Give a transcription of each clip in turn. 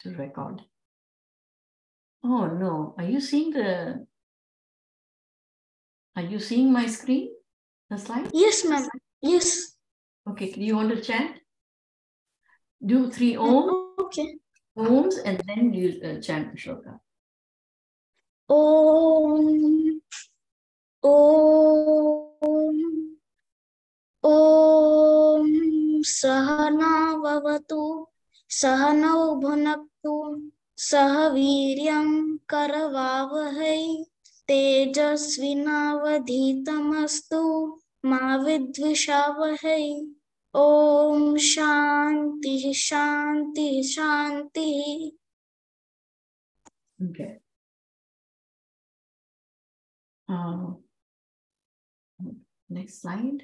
to record. Oh no, are you seeing my screen, the slide? Yes, ma'am. Yes. Okay, do you want to chant? Do 3 ohms. Okay. Ohms and then you chant shloka. Om. Om. Om. Sahana vavatu. Sahanau bhunaktu. Sahaviryam karavavahai. Tejasvinavadhitamastu. Ma vidvishavahai. Om Shanti Shanti Shanti. Okay. Next slide.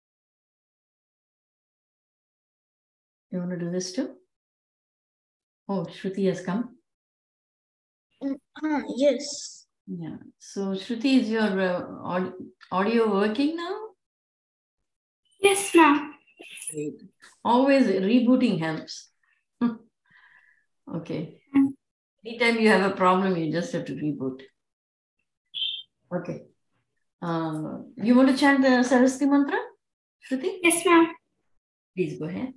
You want to do this too? Oh, Shruti has come. Yes. Yeah. So, Shruti, is your audio working now? Yes, ma'am. Great. Always rebooting helps. Okay. Anytime you have a problem, you just have to reboot. Okay. You want to chant the Saraswati mantra, Shruti? Yes, ma'am. Please go ahead.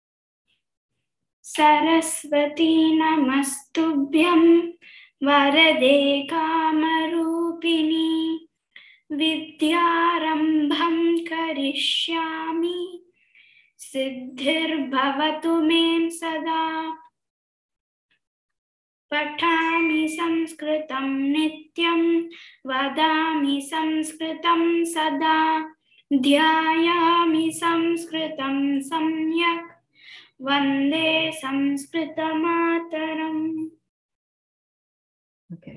Saraswati namastubhyam varade kamarupini vidyarambham karishyami siddhirbhavatu me sada Pathami Sanskritam Nityam Vadami Sanskritam Sada Dhyayami Sanskritam Samyak Vande Sanskritamataram. Okay.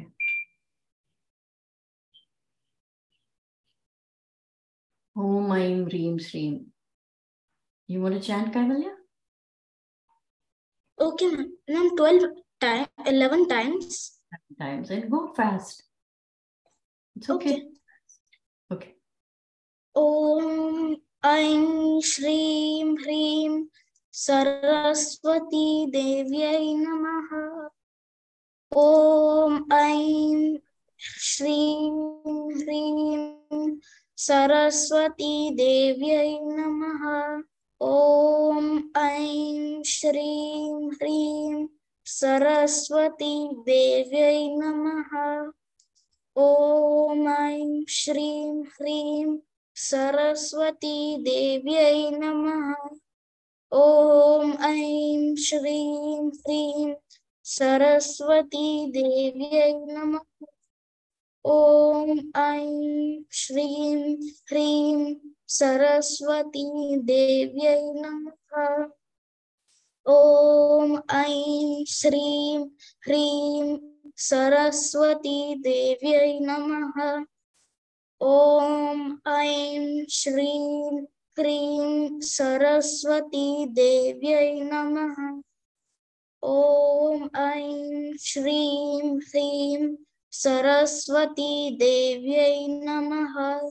Om Aim Reem Shreem. You want to chant, Kaivalya? Okay, ma'am. 11 times. Times and go fast. It's okay. Okay. Om Aim Shreem Hreem Saraswati Devyai Namaha. Om Aim Shreem Hreem Saraswati Devyai Namaha. Om Aim Shreem Hreem Saraswati Devyai Namaha. Om Aim Shreem Hreem Saraswati Devyai Namaha. Om Aim Shreem Hreem Saraswati Devyai Namaha. Om Aim Shreem Hreem Saraswati Devyai Namaha. Om Aim Shreem Hreem Saraswati Devyai Namaha. Om Aim Shreem Hreem Saraswati Devyai Namaha. Om Aim Shreem Hreem Saraswati Devyai Namaha.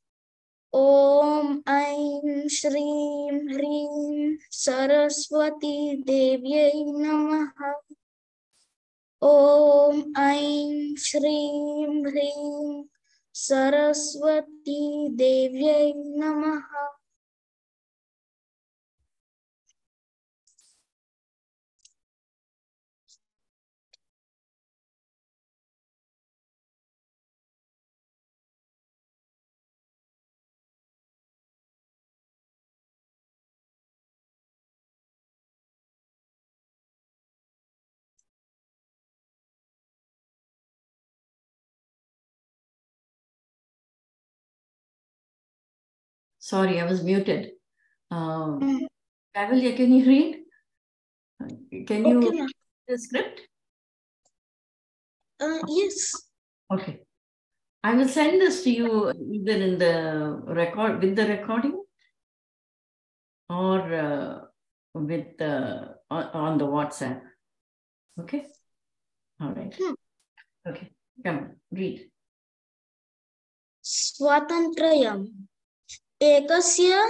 Om Aim Shreem Hreem Saraswati Devyai Namaha. Om Aim Shreem Hreem Saraswati Devyai Namaha. Sorry, I was muted. Kaivalya, can you read? Can you read the script? Yes. Okay. I will send this to you either in the record with the recording or with on the WhatsApp. Okay. All right. Okay. Come on, read. Swatantrayam ekasya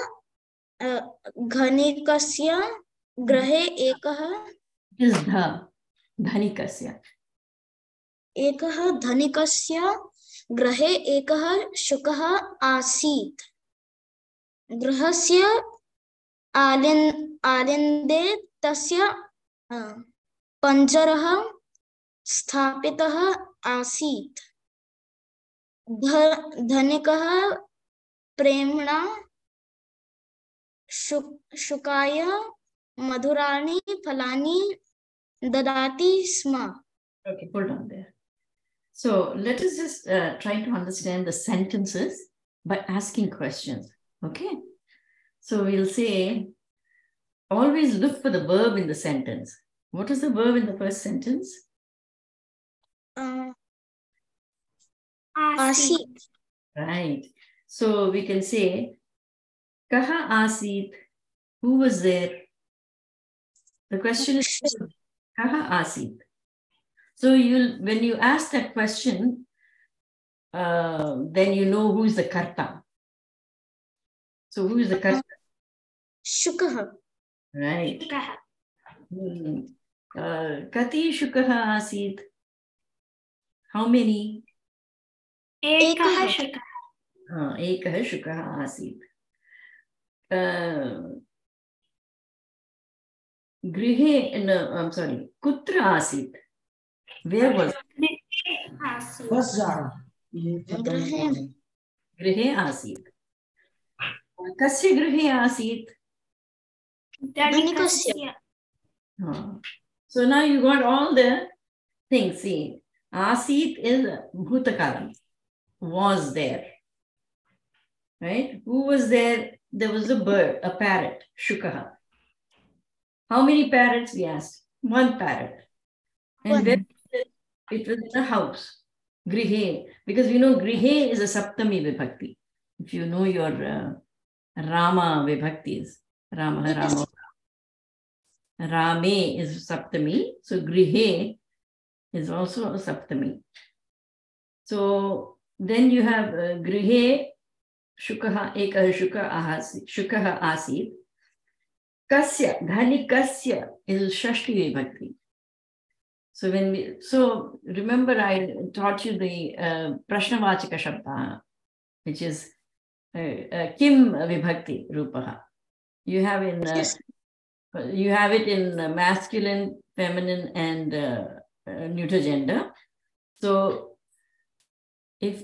घनिकस्य ग्रहे एकः It is the. dhanikasya. एकः धनिकस्य गृहे एकः शुकः आसीत्. गृहस्य आलिन्दे तस्य पञ्जरः स्थापितः आसीत्. धनिकः प्रेम्णा शुकाय मधुराणि फलानि ददाति स्म. Okay, hold on there. So let us just try to understand the sentences by asking questions. Okay. So we'll say, always look for the verb in the sentence. What is the verb in the first sentence? Asit. Right. So we can say, Kaha asit? Who was there? The question is, Kaha asit? So when you ask that question, then you know who is the karta. So who is the karta? Shukah. Right. Kati shukaha asit? How many? Ekah shukah. Ekah shukaha asit. Grihe, no, I'm sorry. Kutra asit? Where was it? Grihe asit. Kasya grihe asit? Dhanikasya. So now you got all the things. See, asit is bhutakalam, was there. Right? Who was there? There was a bird, a parrot, shukaha. How many parrots we asked? One parrot. And where it was in a house. Grihe. Because we know grihe is a saptami vibhakti. If you know your Rama vibhaktis. Rama. Rame is saptami. So grihe is also a saptami. So then you have grihe, shukaha, ekah shukaha asit. Kasya, dhanikasya is shashti vibhakti. So remember I taught you the prashnavachaka shabda, which is kim vibhakti rupaha. You have it in masculine, feminine, and neuter gender. So if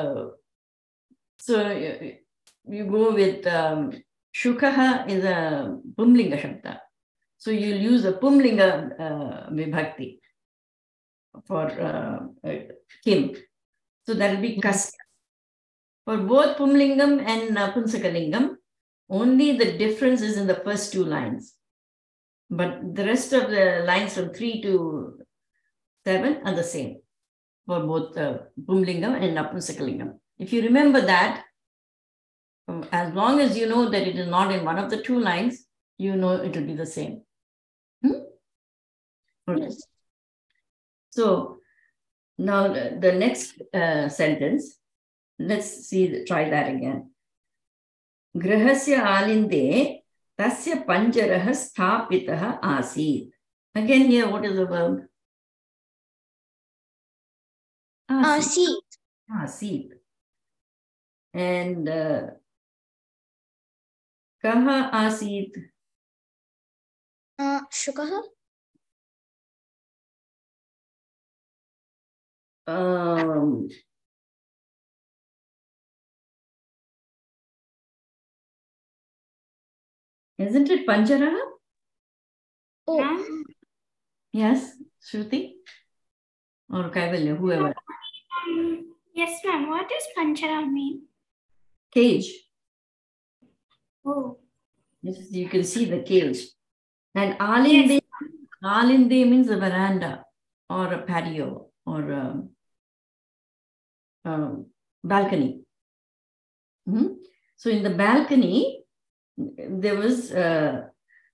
you go with shukaha is a pumlinga shabda. So you'll use a pumlinga vibhakti for kim. So that will be kasya. For both pumlingam and punsakalingam, only the difference is in the first two lines. But the rest of the lines from 3 to 7 are the same for both pumlingam and napunsakalingam. If you remember that, as long as you know that it is not in one of the two lines, you know it will be the same. Okay. So now the next sentence, let's try that again. Grahasya alinde tasya panjarah sthapitah asit. Again here, what is the verb? Asit. Asit. And kaha asit? Shukah. Isn't it Panjara? Oh. Yes, Shruti? Or Kaivalya, whoever. Yes, ma'am. What does Panchara mean? Cage. Oh. Yes, you can see the cage. And alinde, yes. Alinde means a veranda or a patio or a balcony. So in the balcony, there was grihasya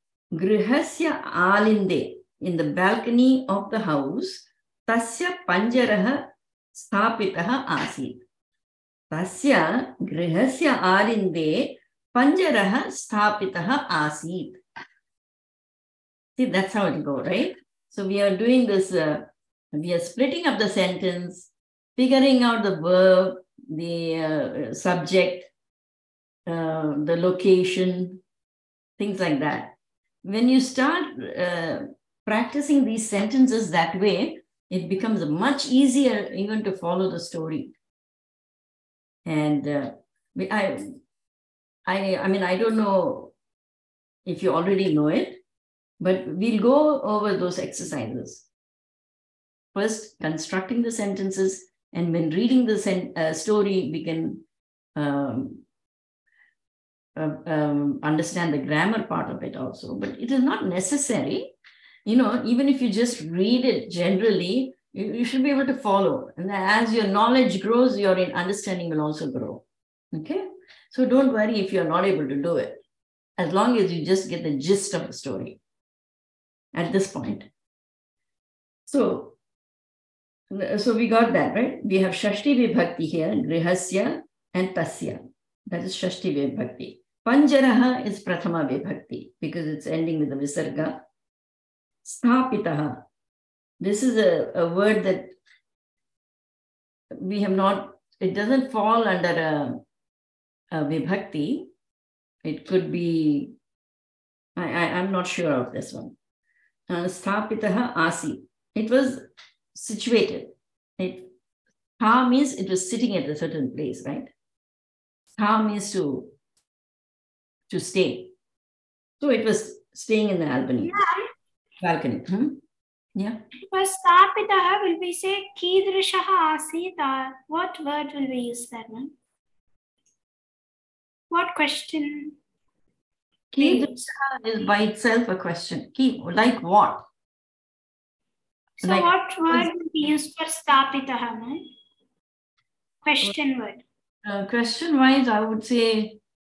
alinde. In the balcony of the house, tasya panjarah sthapitah asit. Tasya grihasya alinde panjarah sthapitah asit. See, that's how it will go, right? So we are doing this, we are splitting up the sentence, figuring out the verb, the subject, the location, things like that. When you start practicing these sentences that way, it becomes much easier even to follow the story. And I mean, I don't know if you already know it, but we'll go over those exercises. First, constructing the sentences, and when reading the story, we can understand the grammar part of it also. But it is not necessary. You know, even if you just read it generally, you should be able to follow. And as your knowledge grows, your understanding will also grow. Okay? So don't worry if you're not able to do it, as long as you just get the gist of the story at this point. So we got that, right? We have Shashti Vibhakti here, Grihasya and Tasya. That is Shashti Vibhakti. Panjaraha is Prathama Vibhakti because it's ending with the Visarga. Sthapitaha. This is a word that we have not, it doesn't fall under a Vibhakti. It could be, I'm not sure of this one. Sthapitaha Asi. It was situated. Stha means it was sitting at a certain place, right? Stha means to stay. So it was staying in the balcony. Yeah. For Sthapitaha, will we say Kidrishaha Asit? What word will we use there, ma'am? What question? Kidrishaha is by itself a question. Like what? So like, what word will be used for Sthapitaha, ma'am? Question word. Question-wise, I would say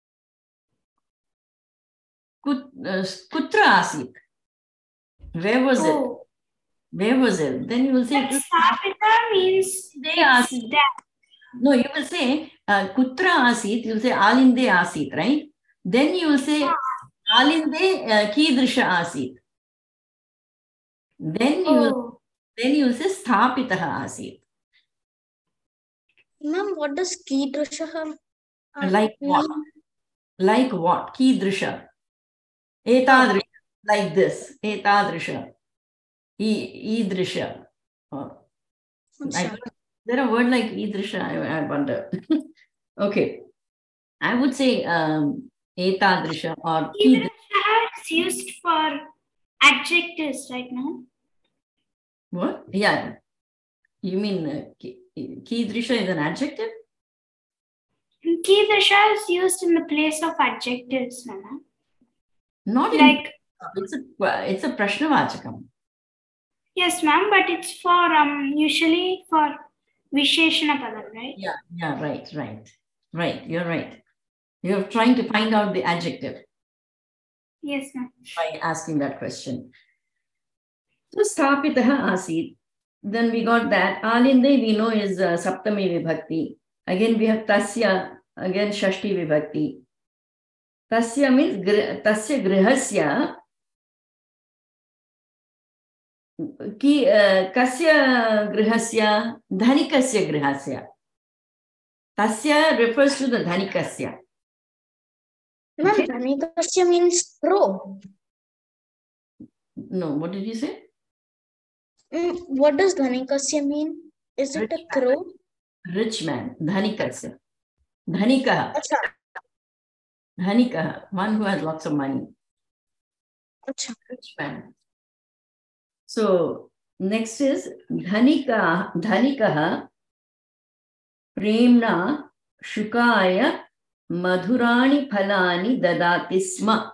Kutra Asit. Where was it? Where was it? Then you will say Sthapita means it's dead. No, you will say Kutra Asit, you will say Alinde Asit, right? Then you will say Alinde Kidrisha Asit. Then you will say Sthapitaha Asit. Ma'am, what does Kidrisha like what? Like what? Kidrisha. Etadrisha. Like this. Etadrisha. Idrisha. There are words like Idrisha, I wonder. Okay. I would say Etadrisha or Idrisha is used for adjectives right now. What? Yeah. You mean Kidrisha is an adjective? Kidrisha is used in the place of adjectives, Mama. Not like it's a Prashnavachakam. Yes, ma'am, but it's for usually for Visheshana Padam, right? Yeah, right. You're right. You're trying to find out the adjective. Yes, ma'am. By asking that question. So Sthapitaha Asit. Then we got that. Alinde we know is Saptami Vibhakti. Again we have Tasya. Again Shashti Vibhakti. Tasya means Tasya Grihasya. Kasya Grihasya. Dhanikasya Grihasya. Tasya refers to the Dhanikasya. Ma'am, Dhanikasya means crow. No, what did you say? What does Dhanikasya mean? Is it a crow? Rich man, Dhanikasya. Dhanikaha. Dhanikaha, one who has lots of money. Rich man. So next is Dhanikaha Premna Shukaya Madhurani Phalani Dadati Sma.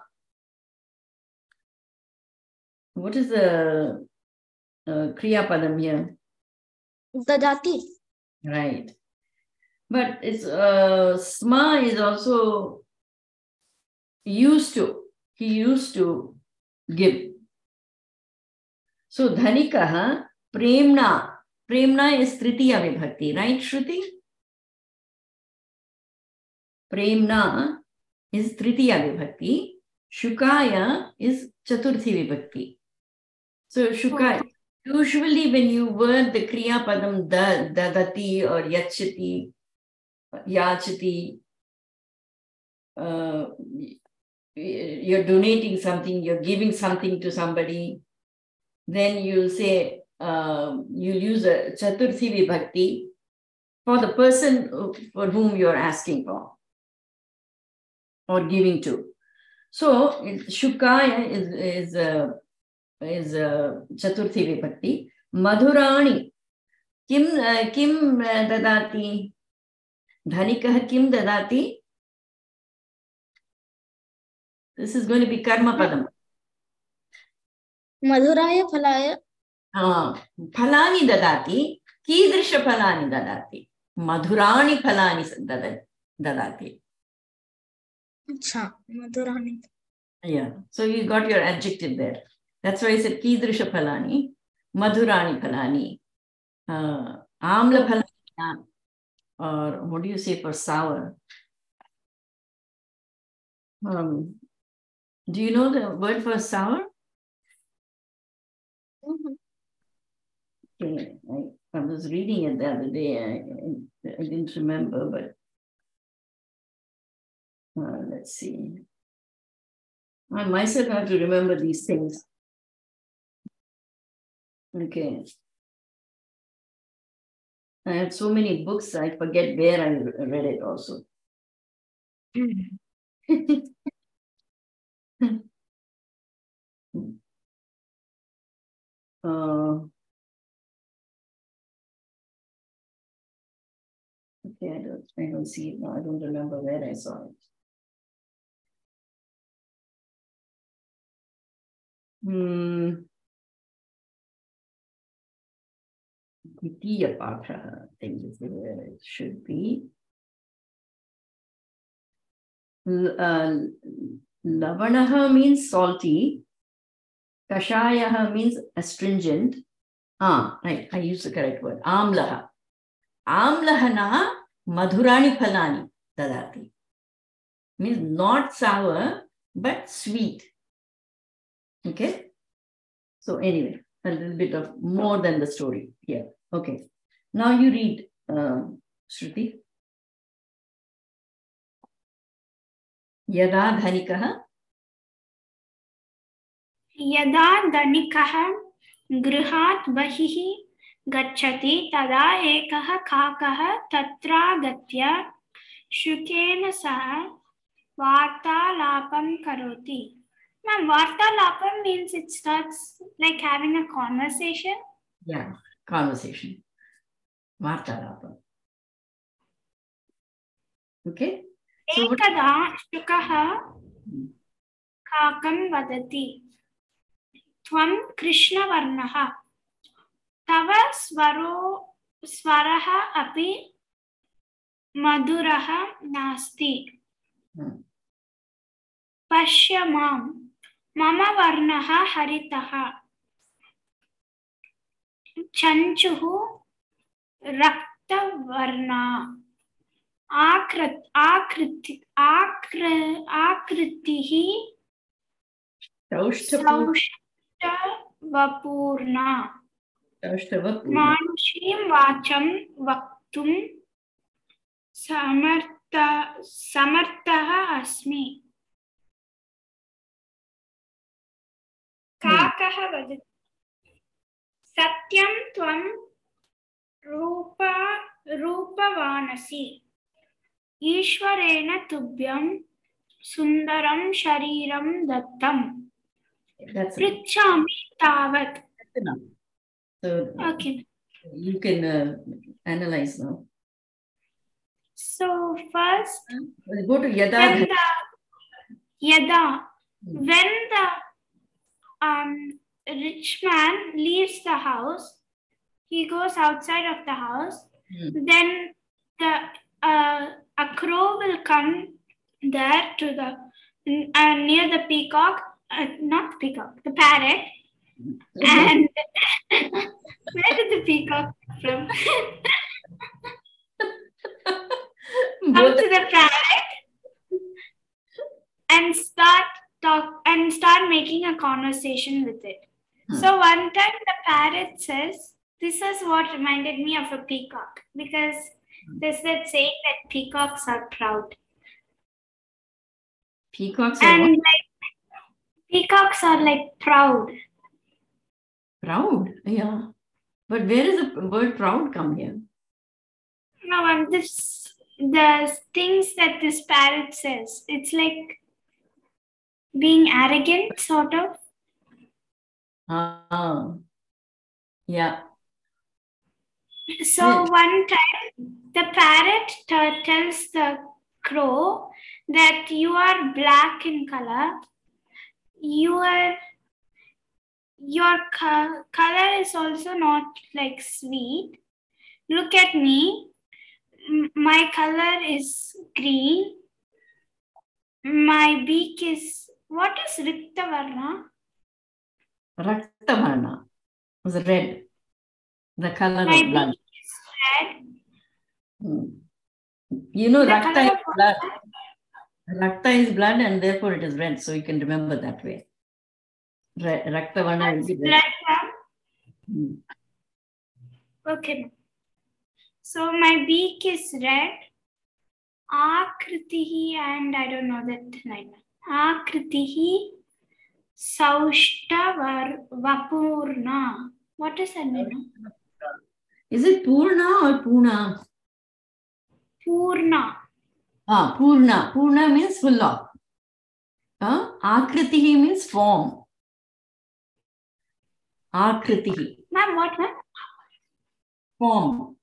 What is the Kriya Padam here? Dadati. Right. But it's Sma is also used to. He used to give. So Dhanikaha Premna. Premna is Tritiya Vibhakti, right, Shruti? Premna is Tritiya Vibhakti. Shukaya is Chaturthi Vibhakti. So Shuka, usually when you word the Kriya Padam dadati or yachati, yachati, you're donating something, you're giving something to somebody, then you'll say, you'll use a Chaturthi Vibhakti for the person for whom you're asking for or giving to. So Shukaya is Chaturthi Vibhakti. Madhurani, kim dadati? Dhanikah kim dadati? This is going to be Karma Padam. Madhuraya Phalaya. Phalani dadati. Kidrisha phalani dadati. Madhurani phalani dadati. Acha, Madhurani. Yeah. So you got your adjective there. That's why I said Kidrisha phalani. Madhurani phalani. Amla phalani. Or what do you say for sour? Do you know the word for sour? Okay, I was reading it the other day. I didn't remember, but let's see. I myself have to remember these things. Okay. I have so many books, I forget where I read it also. Okay, I don't see it now. I don't remember where I saw it. Ditiya Patha, I think is where it should be. Lavanaha means salty. Kashayaha means astringent. Right, I used the correct word. Amlaha. Amlahana madhurani phalani dadati. Means not sour, but sweet. Okay? So anyway, a little bit of more than the story here. Okay. Now you read, Shruti. Yada dhanikaha. Yada dhanikaha grihat bahihi gacchati tada ekaha kakaha tatra gatya shukena saha vartalapam karoti. Now, vartalapam means it starts like having a conversation. Yeah, conversation. Vartalapam. Okay. So Ekada shukaha kakam vadati. Tvam Krishna varnaha. Tava swaraha api maduraha nasti. Pashyamam. Mama varnaha haritaha. Chanchuhu rakta varna. Akritihi Saushtavapurna. Manushim vacham vaktum samartaha asmi. Kakaha vadati. Satyam tvam rupavanasi. Ishwarena tubhyam sundaram shariram dattam. That's Prichami tavat. enough. So Okay. you can analyze now. So first, go to Yada. When the rich man leaves the house, he goes outside of the house. Then a crow will come there to the near the peacock, not peacock, the parrot. And where did the peacock come from? Come to the parrot and start making a conversation with it. So one time the parrot says, this is what reminded me of a peacock, because there's that saying that peacocks are proud. Peacocks are And what? like peacocks are like proud. Proud, yeah. But where does the word proud come here? No, the things that this parrot says, it's like being arrogant, sort of. Yeah. So one time, the parrot tells the crow that you are black in color. Your color is also not like sweet. Look at me. My color is green. My beak is, what is Riktavarna? Raktavarna was red, the color My of blood. beak is red. You know, The Rakta color is blood. Rakta is blood, and therefore it is red, so you can remember that way. Raktavarna will be red. Okay. So my beak is red. Akritihi, and I don't know that line. Akritihi Saushta Vapurna. What does that mean? Is it Purna or Puna? Purna. Purna. Purna means full of. Akritihi means form. Akritihi. Ma'am, what, ma'am? Form.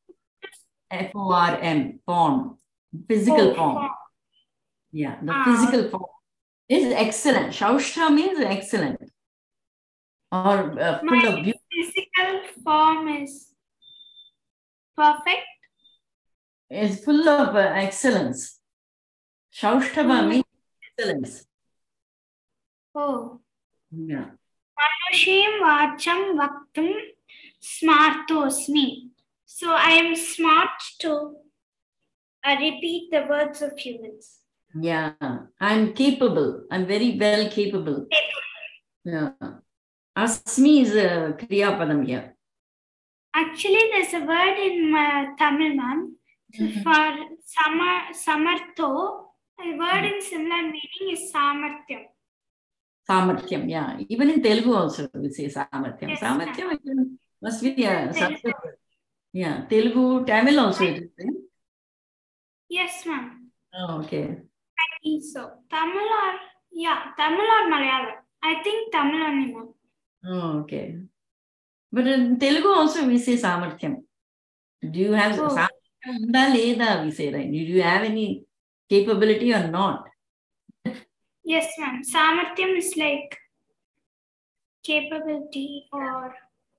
Form. Form. Physical form. Yeah, the physical form is excellent. Shaushta means excellent. Or full of beauty. Physical form is perfect. Is full of excellence. Shaushtava means excellence. Oh. Yeah. Manushim Vacham Vaktum Smartosmi. So I am smart to repeat the words of humans. Yeah, I'm capable. I'm very well capable. Yeah. Asmi is a Kriya Padam here. Actually, there's a word in Tamil, ma'am, for Samartho. A word in similar meaning is Samarthyam. Samarthyam, yeah. Even in Telugu also we say Samarthyam. Yes, Samarthyam must be a Sanskrit. Yeah, Telugu, Tamil also it is. Yes, ma'am. Oh, okay. I think so. Tamil or Malayalam. I think Tamil only, ma'am. Oh, okay. But in Telugu also we say Samarthyam. Do you have Samarthyam? We say, right? Do you have any capability or not? Yes, ma'am. Samarthyam is like capability or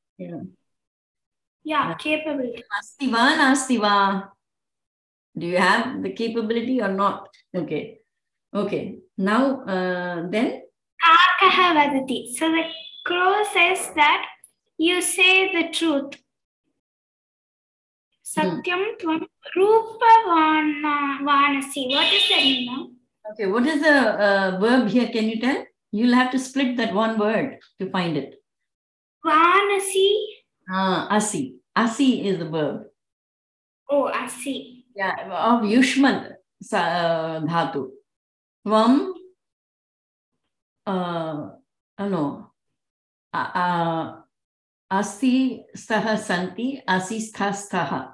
capability. Astiva, nastiva. Do you have the capability or not? Okay. Okay. Now then. Kakaha vadati. So the crow says that you say the truth. Satyam tvam rupa vanasi. What does that mean now? Okay, what is the verb here? Can you tell? You'll have to split that one word to find it. Vanasi. Asi. Asi is the verb. Oh, asi. Yeah, of Yushmat dhatu. Tvam, no. Asti staha santi, asi stha staha.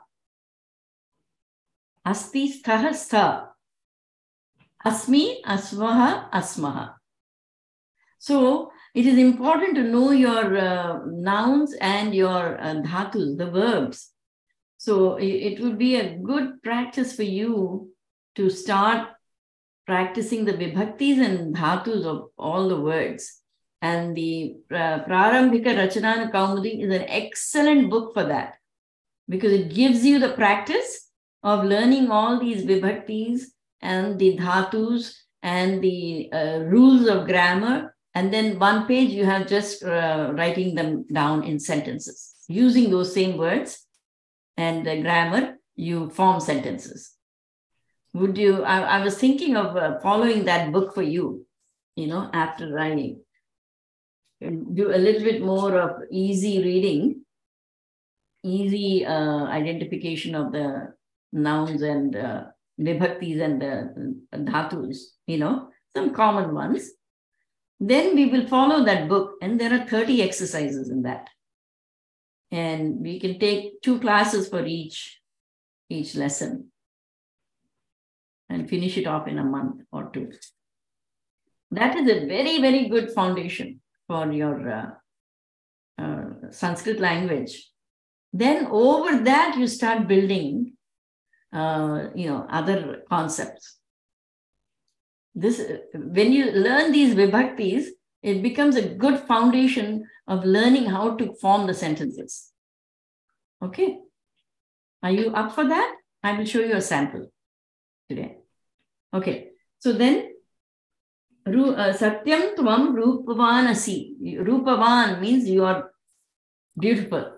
Asti stha stha. Asmi, asvaha, asmaha. So it is important to know your nouns and your dhatus, the verbs. So it would be a good practice for you to start practicing the vibhaktis and dhatus of all the words. And the Prarambhika Rachanana Kaumudi is an excellent book for that, because it gives you the practice of learning all these vibhaktis and the dhatus and the rules of grammar. And then one page you have just writing them down in sentences. Using those same words and the grammar, you form sentences. Would you, I was thinking of following that book for you, after I do a little bit more of easy reading, easy identification of the nouns and vibhaktis and the dhatus, some common ones. Then we will follow that book, and there are 30 exercises in that. And we can take 2 classes for each lesson and finish it off in a month or 2. That is a very, very good foundation for your Sanskrit language. Then over that, you start building, other concepts. When you learn these vibhaktis, it becomes a good foundation of learning how to form the sentences. Okay. Are you up for that? I will show you a sample today. Okay. So then, Satyam Tvam Rupavan Asi. Rupavan means you are beautiful.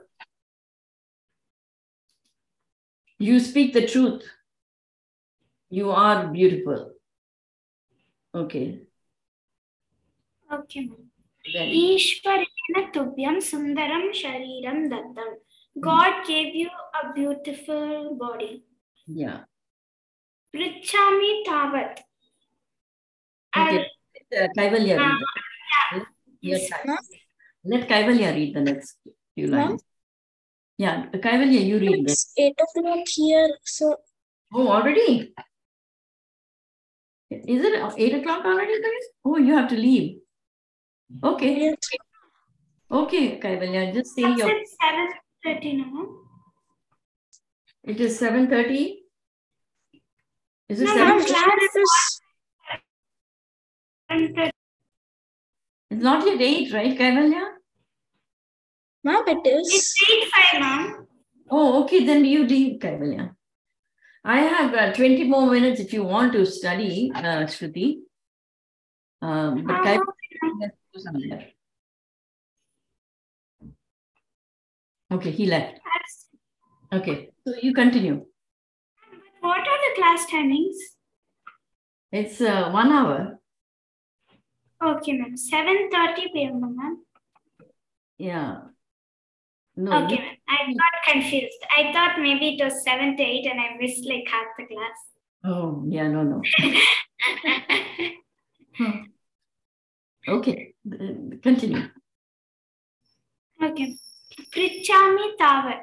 You speak the truth. You are beautiful. Okay. Okay. Ishvarena Tubhyam Sundaram Shariram Dattam. God gave you a beautiful body. Yeah. Prichami Tavat. Okay. Kaivalya read that. Yes. Let Kaivalya read the next few lines. Yeah, Kaivalya, you read this. It's 8 o'clock here, so. Oh, already? Is it 8 o'clock already, guys? Oh, you have to leave. Okay. Yes. Okay, Kaivalya, just say your... It's 7:30 now. It is 7:30? Is it No, 7? no, class. It's not yet 8, right, Kaivalya? Ma'am, it is. It's 8:05, ma'am. Oh, okay, then you read, Kaivalya. I have 20 more minutes if you want to study, Shruti. But Kaivalya has to do something. Okay, he left. Okay, so you continue. What are the class timings? It's 1 hour. Okay, ma'am. 7:30 p.m., ma'am. Yeah. No, Okay, ma'am. I got confused. I thought maybe it was 7 to 8 and I missed like half the class. Oh, yeah, no. Okay, continue. Okay. Prichami Tavat.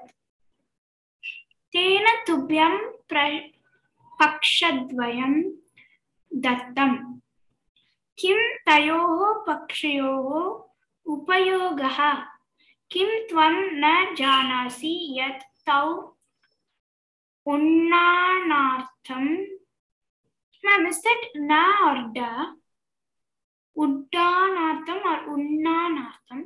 Tena Tubhyam Pakshadvayam Dattam. Kim Tayoho Pakshayoho Upayogaha. Kim Tvam Na Janasi Yat Tau Unnanartham. Ma'am, is that Na or Da? Uddanartham or Unnanartham?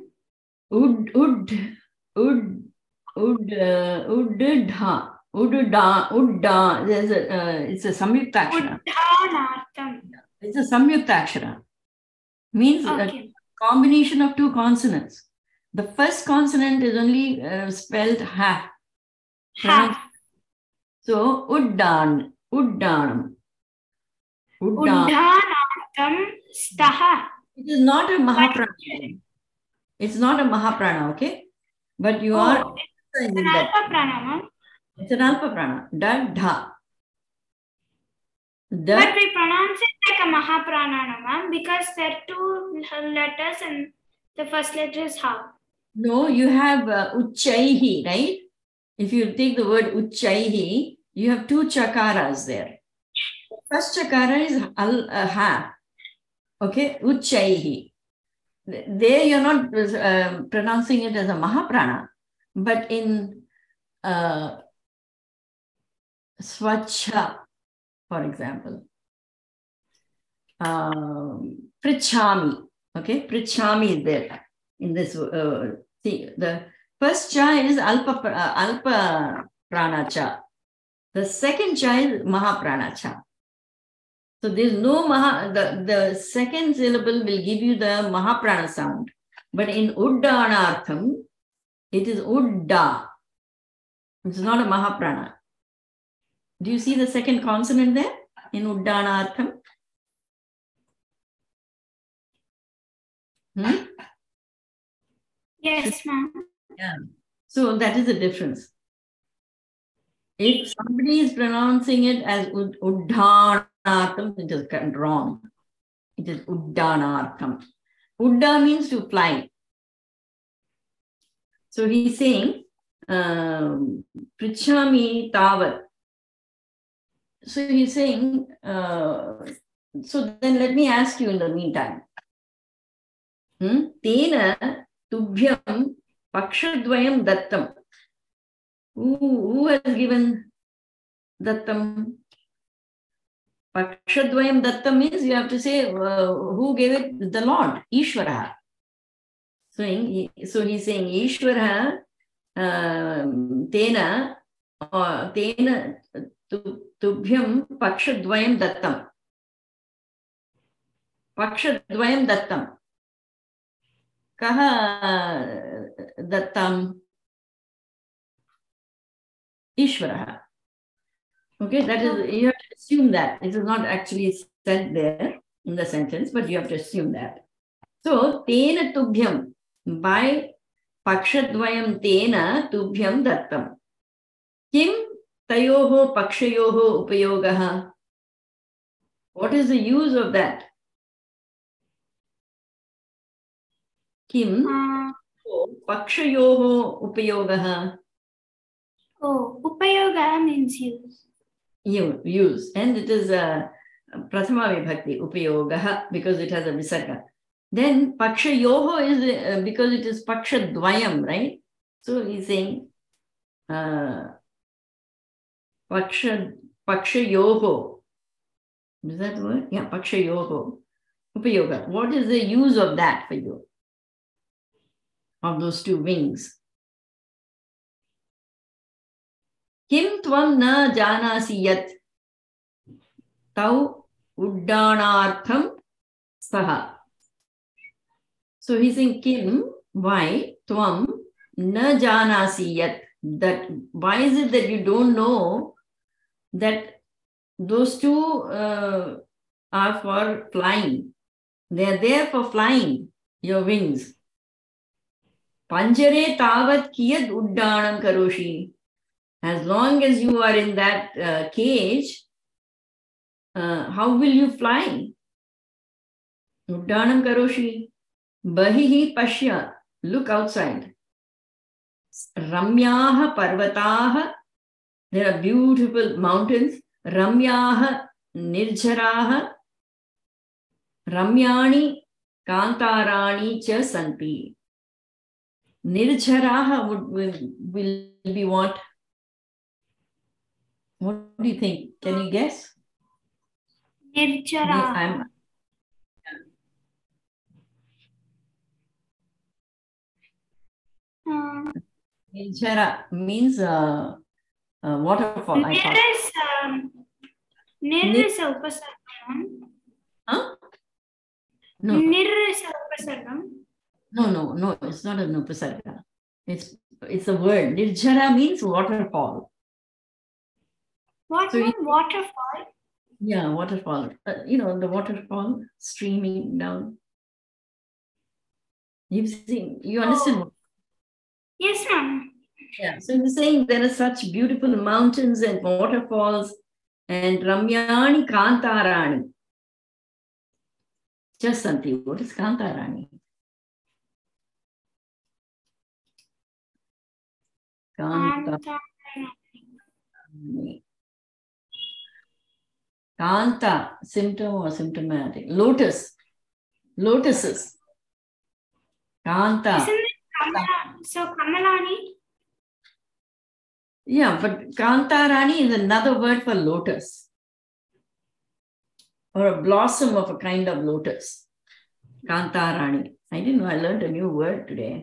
Udda. It's a samyuktakshara. Uddhanartham. It's a samyuktakshara. Means Okay. a combination of 2 consonants. The first consonant is only spelled half. Half. So, uddanam. Uddan. Uddhanartham staha. It is not a mahaprana. It's not a mahaprana, okay? But you are It's an that. alpha prana, ma'am. It's an alpha prana. Da, dha. But we pronounce it like a mahaprana, no, ma'am, because there are 2 letters and the first letter is ha. No, you have uchaihi, right? If you take the word uchaihi, you have 2 chakaras there. The first chakara is ha. Okay, uchaihi. There you're not pronouncing it as a mahaprana, but in swacha, for example, prichami. Okay, prichami is there in this. See, the first cha is alpa prana cha. The second cha is mahaprana cha. So there's no the second syllable will give you the mahaprana sound. But in uddanartham, it is udda. It's not a mahaprana. Do you see the second consonant there in uddanartham? Yes, ma'am. Yeah. So that is the difference. If somebody is pronouncing it as Uddhanartham, it is wrong. It is Uddhanartham. Udda means to fly. So he's saying, Prichami Tavat. So he's saying, so then let me ask you in the meantime. Tena Tubhyam Pakshadvayam Dattam. Who has given Dattam? Pakshadvayam Dattam means you have to say who gave it? The Lord, Ishvara. So he's saying Ishvara Tena Tubhyam Pakshadvayam Dattam. Pakshadvayam Dattam. Kaha Dattam? Ishvara. Okay, that is, you have to assume that. It is not actually said there in the sentence, but you have to assume that. So, Tena Tubhyam, by Pakshadvayam Tena Tubhyam Dattam. Kim Tayoho Pakshayoho Upayogaha. What is the use of that? Kim Pakshayoho Upayogaha. Oh, Upayoga means use. Use. And it is Prathama Vibhakti, Upayogaha, because it has a Visarga. Then Paksha Yoho is because it is Paksha Dvayam, right? So he's saying Paksha Yoho. Is that the word? Yeah, Paksha Yoho. Upayoga. What is the use of that for you? Of those two wings? Kim tvam na janasi yat tau uddanartham saha. So he's saying, Kim, why tvam na janasi yat? That why is it that you don't know that those two are for flying? They are there for flying, your wings. Panjare tavat kiyad uddanam karoshi. As long as you are in that cage, how will you fly? Uddanam karoshi. Bahihi pashya. Look outside. Ramyaha parvataha. There are beautiful mountains. Ramyaha nirjaraha. Ramyani kantarani cha santi. Nirjaraha will be what? What do you think? Can you guess? Nirjara. Nirjara means waterfall. Nir is upasargam. Huh? No. Nir is upasargam. No, it's not an upasarga. It's a word. Nirjara means waterfall. What means waterfall? Yeah, waterfall. The waterfall streaming down. You've seen, you understand? Yes, ma'am. Yeah, so you're saying there are such beautiful mountains and waterfalls and Ramyani Kantarani. Just something. What is Kantarani? Kanta, symptom or symptomatic. Lotuses. Kanta. Isn't it Kamala? So Kamalani? Yeah, but Kantarani is another word for lotus. Or a blossom of a kind of lotus. Kantarani. I didn't know, I learned a new word today.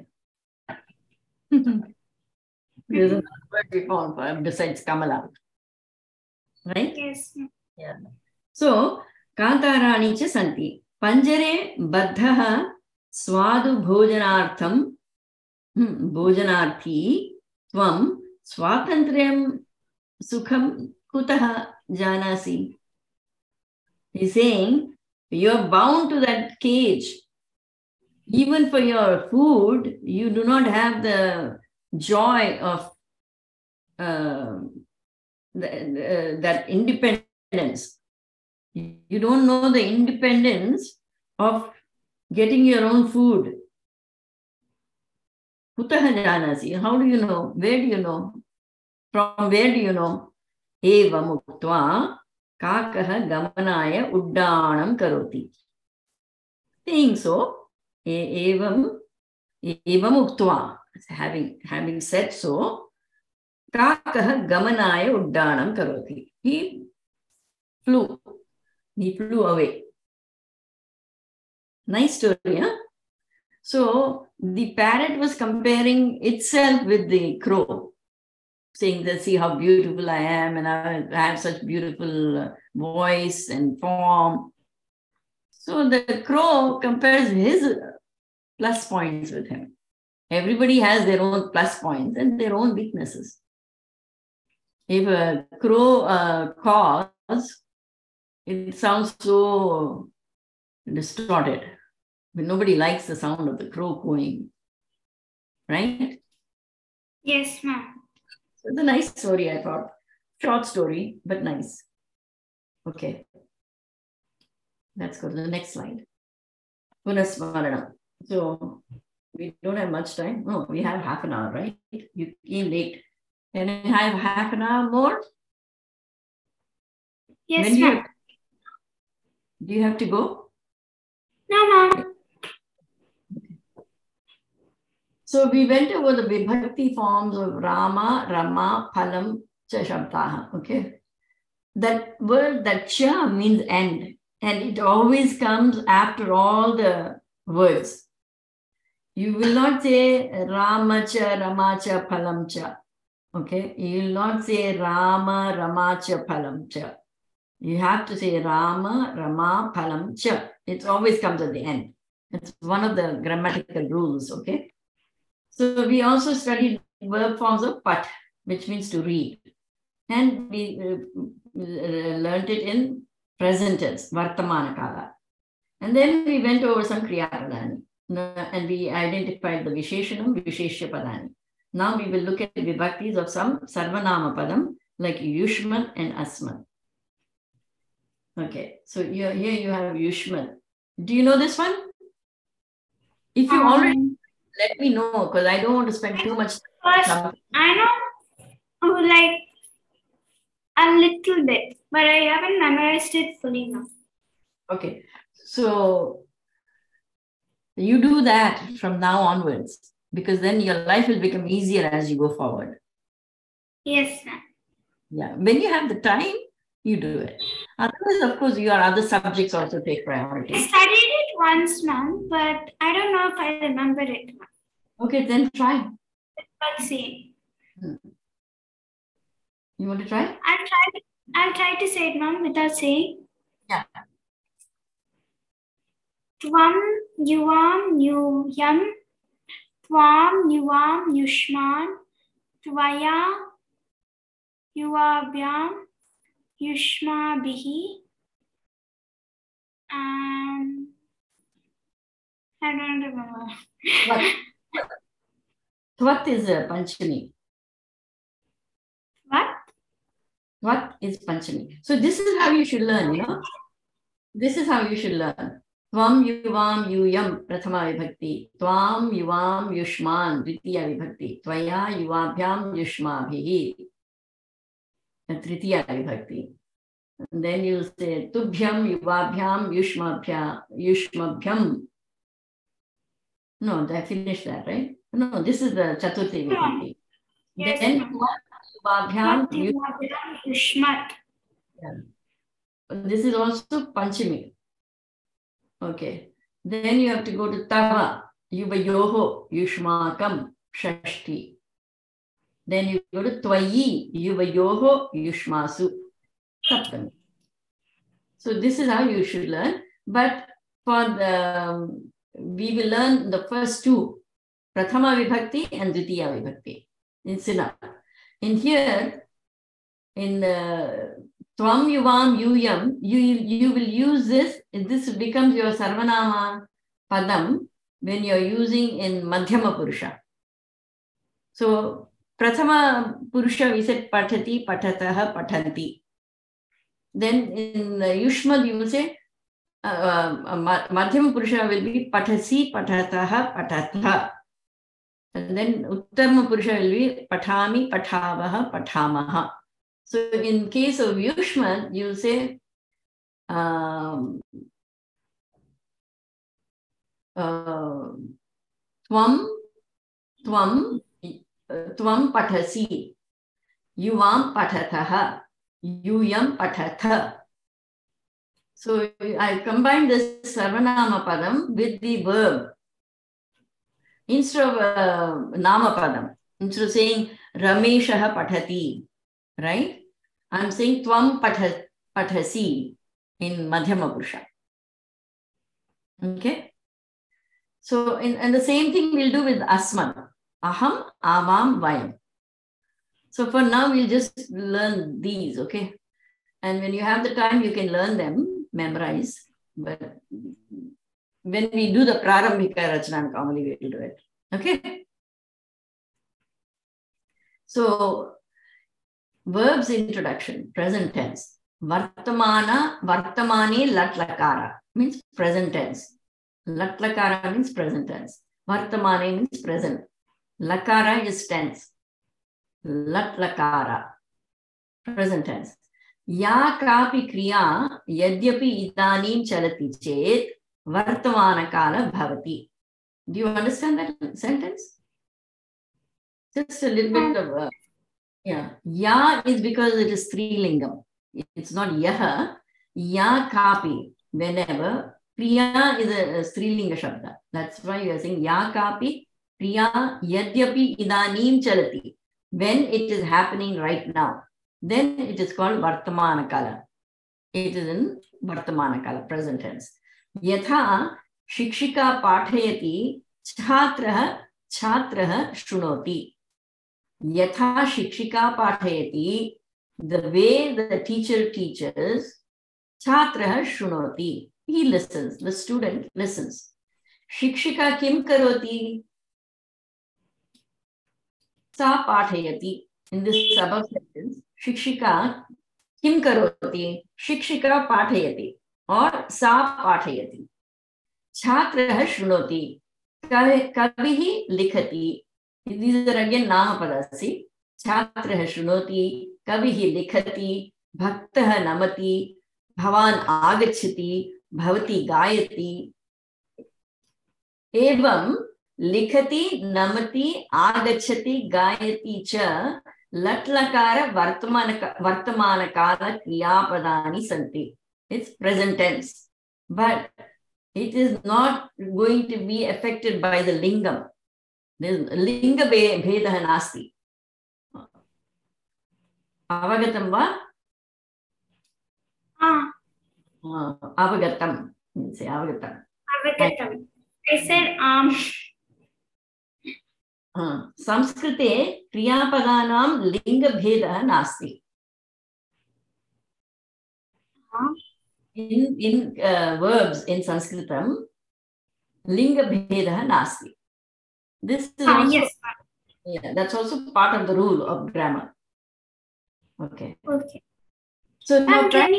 There's another word we found besides Kamala. Right? Yes. Yeah. So, Kantarani cha santi. Panjare baddhaha swadu bhojanartham bhojanarthi tvam swatantriyam sukham kutaha janasi. He's saying, you're bound to that cage. Even for your food, you do not have the joy of that independence. You don't know the independence of getting your own food. Kutaha janasi? How do you know? Where do you know? From where do you know? Eva muktva kakaha gamanaya uddanam karoti. Saying so, evam uktva, having said so, kakaha gamanaya uddanam karoti. He flew away. Nice story, huh? So the parrot was comparing itself with the crow, saying that, see how beautiful I am, and I have such beautiful voice and form. So the crow compares his plus points with him. Everybody has their own plus points and their own weaknesses. If a crow caws, it sounds so distorted. But nobody likes the sound of the crow cooing, right? Yes, ma'am. So it's a nice story, I thought. Short story, but nice. Okay. Let's go to the next slide. Punasmaranam. So we don't have much time. No, we have half an hour, right? You came late. Can I have half an hour more? Yes, ma'am. Do you have to go? No, ma'am. So we went over the vibhakti forms of Rama, Rama, Phalam, Cha Shabdaha. Okay. That word, that Cha means end. And it always comes after all the words. You will not say Ramacha, Ramacha, Phalamcha. Okay. You will not say Rama, Ramacha, Phalamcha. You have to say Rama, Rama, Phalamcha. It always comes at the end. It's one of the grammatical rules. Okay. So we also studied verb forms of pat, which means to read. And we learned it in present tense, Vartamana Kala. And then we went over some Kriya Padani. And we identified the Visheshanam, Visheshya Padani. Now we will look at the vibhaktis of some Sarvanama Padam, like Yushman and Asman. Okay, so here you have Yushman. Do you know this one? If you already, let me know, because I don't want to spend too much time. I know, like, a little bit, but I haven't memorized it fully now. Okay, so you do that from now onwards, because then your life will become easier as you go forward. Yes, ma'am. Yeah, when you have the time, you do it. Otherwise, of course, your other subjects also take priority. I studied it once, ma'am, but I don't know if I remember it. Okay, then try. Let's see. You want to try? I'll try to say it, ma'am, without saying. Yeah. Tvam yuvam yuyam, tvam yuvam yushman, tvaya yuvabhyam yushmabihi. I don't remember. Tvat is Panchami. What? Tvat is Panchami. So this is how you should learn, you know. This is how you should learn. Tvam yuvam yuyam prathama vibhakti. Tvam yuvam yushman dvitiya vibhakti. Tvaya yuvabhyam yushmabhihi. Tritiya vibhakti. And then you say tubhyam yuvabhyam yushmabhyam. No, I finished that, right? No, this is the Chaturthi vibhakti. Yes, then yuvabhyam yushmat. Yeah. This is also Panchami. Okay. Then you have to go to Tava, Yuvayoho, Yushmakam, Shashti. Then you go to Twayi, Yuvayoho, Yushmasu, Saptami. So this is how you should learn. But for the, we will learn the first two, Prathama Vibhakti and Dvitiya Vibhakti. It's enough. In here, in Tvam Yuvam Yuyam, you will use this. This becomes your Sarvanama Padam when you're using in Madhyama Purusha. So, Prathama Purusha we said patati, patataha, patanti. Then in Yushmad you will say Madhyama Purusha will be patasi, patataha, patatha. And then Uttama Purusha will be patami, patavaha, patamaha. So in case of Yushmad, you say Tvam, patasi, Yuvam patataha, Yuyam patatha. So I combine this Sarvanama Padam with the verb. Instead of Nama Padam, instead of saying Rameshaha patati, right? I'm saying Tvam patasi in Madhyama Purusha. Okay? So, and the same thing we'll do with Asman. Aham, Avam, Vayam. So for now, we'll just learn these, okay? And when you have the time, you can learn them, memorize. But when we do the Prarambhika Rachana Kamali, we will do it. Okay? So, verbs introduction, present tense. Vartamane lat lakara means present tense. Lat lakara means present tense. Vartamane means present. Lakara is tense. Lat lakara, present tense. Ya kapi kriya yadyapi idanim chalati chet vartamana kala bhavati. Do you understand that sentence? Just a little bit of yeah. Ya is because it is Strilingam. It's not yaha. Ya kapi, whenever. Priya is a Strilinga Shabda. That's why you are saying ya kapi, priya yadyapi idanim chalati. When it is happening right now, then it is called Vartamana Kala. It is in Vartamana Kala, present tense. Yatha shikshika pathayati chhatraha shrunoti. Yatha shikshika pathayati, the way the teacher teaches, chhatraha shrunoti. He listens, the student listens. Shikshika kim karoti? Sa pathayati. In this above sentence, Shikshika kim karoti? Shikshika pathayati or sa pathayati. Chhatraha shrunoti. Kavihi likhati. These are again Namapadasi. Chhatraha shrunoti. Kavihi likhati. Bhaktaha namati. Bhavan agachati. Bhavati gayati. Evam likhati namati agachati gayati cha latlakara vartamana kala kriyapadani santi. It's present tense, but it is not going to be affected by the lingam. There's linga bhedaha nasti. Avagatam va? Avagatam. Say avagatam. Avagatam. I said Samskrite kriyapadanam linga bhedaha nasti. In verbs in Sanskritam, linga bhedaha nasti. This is also, yes. Yeah, that's also part of the rule of grammar. Okay. Okay. So now can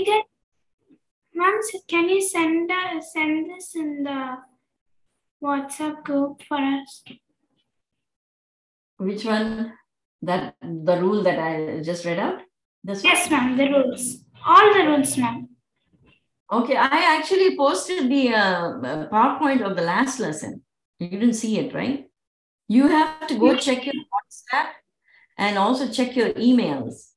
you send this in the WhatsApp group for us? Which one? That the rule that I just read out? This one? Yes, ma'am. The rules. All the rules, ma'am. Okay, I actually posted the PowerPoint of the last lesson. You didn't see it, right? You have to go check your WhatsApp and also check your emails.